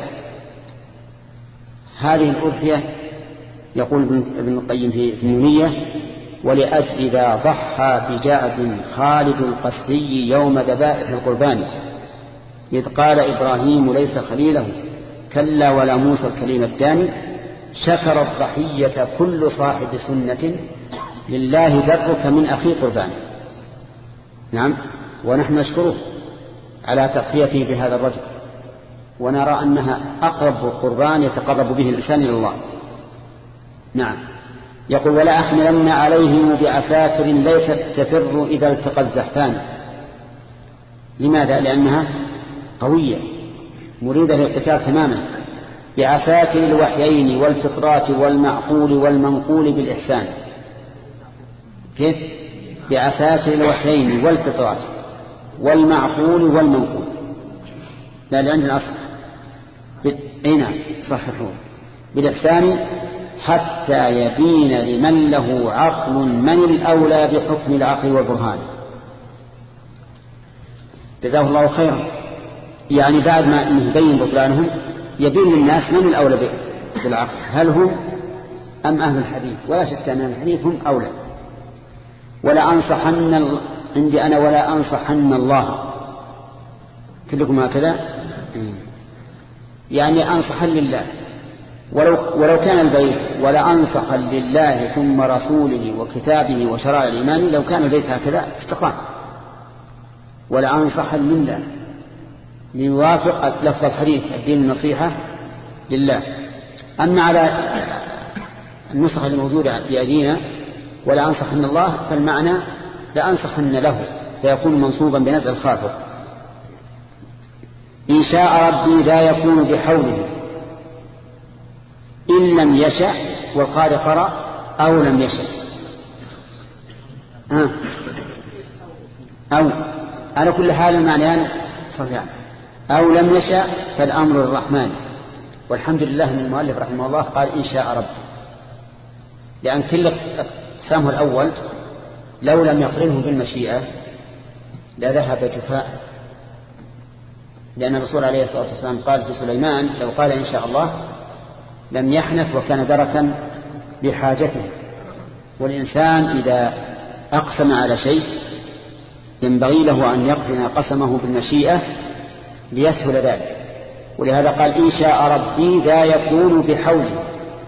Speaker 1: هذه الأضحية يقول ابن القيم في النونية: ولأجل ذا ضحى بجعد خالد القسري يوم ذبائح القربان، إذ قال إبراهيم ليس خليله كلا ولا موسى الكليم الداني، شكر الضحية كل صاحب سنة لله درك من أخي قربان. نعم، ونحن نشكره على تقفيته بهذا الرجل، ونرى أنها أقرب قربان يتقرب به الإنسان إلى الله. نعم. يقول: ولا أحملن عليهم بعساكر ليست تفر إذا التقى الزحفان. لماذا؟ لأنها قوية مريدة للقتال تماما، بعساكر الوحيين والفطرات والمعقول والمنقول بالإحسان. كيف؟ بعساكر الوحيين والفطرات والمعقول والمنقول، لا لأن الأصل أي نعم صححوه بالإحسان حتى يبين لمن له عقل من الأولى بحكم العقل والبرهان. جزاه الله خيرا. يعني بعد ما يبين بطلانهم يبين للناس من الأولى بالعقل، هل هم أم أهل الحديث؟ ولا شك أن الحديث هم أولى. ولا أنصحن عندي أنا ولا أنصحن الله، كلكم هكذا، يعني أنصحن لله. ولو, ولو كان البيت ولا أنصحن لله ثم رسوله وكتابه وشرائع الإيمان، لو كان البيت هكذا استقام. ولا أنصحن لله ليوافق لفظ الحديث الدين النصيحة لله. أما على النسخ الموجودة بأيدينا ولا أنصحن الله، فالمعنى لا أنصحن له، فيكون منصوبا بنزع الخافض. إن شاء ربي لا يكون بحوله إن لم يشأ، والقارئ قرأ أو لم يشأ. آه. أو على كل حال المعنيان صحيحان. أو لم يشأ فالأمر الرحمن. والحمد لله من المؤلف رحمه الله قال إن شاء ربي، لأن كل اقسامه الأول لو لم يقرنه بالمشيئة لذهب جفاء، لأن الرسول عليه الصلاة والسلام قال في سليمان لو قال إن شاء الله لم يحنث وكان دركا بحاجته. والإنسان إذا أقسم على شيء ينبغي له أن يقرن قسمه بالمشيئة ليسهل ذلك. ولهذا قال إن شاء ربي ذا يكون بحوله.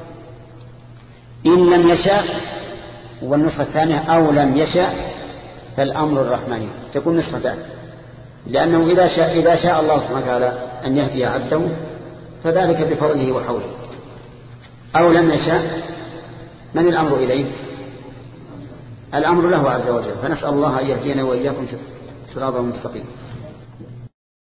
Speaker 1: إن لم يشاء، والنسخة الثانية أو لم يشاء فالأمر الرحمن، تكون نسختان، لأنه إذا شاء, إذا شاء الله سبحانه وتعالى أن يهدي عبده فذلك بفضله وحوله. أو لم يشاء من الأمر إليه؟ الأمر له عز وجل. فنسأل الله أن يهدينا وإياكم صراطا مستقيما.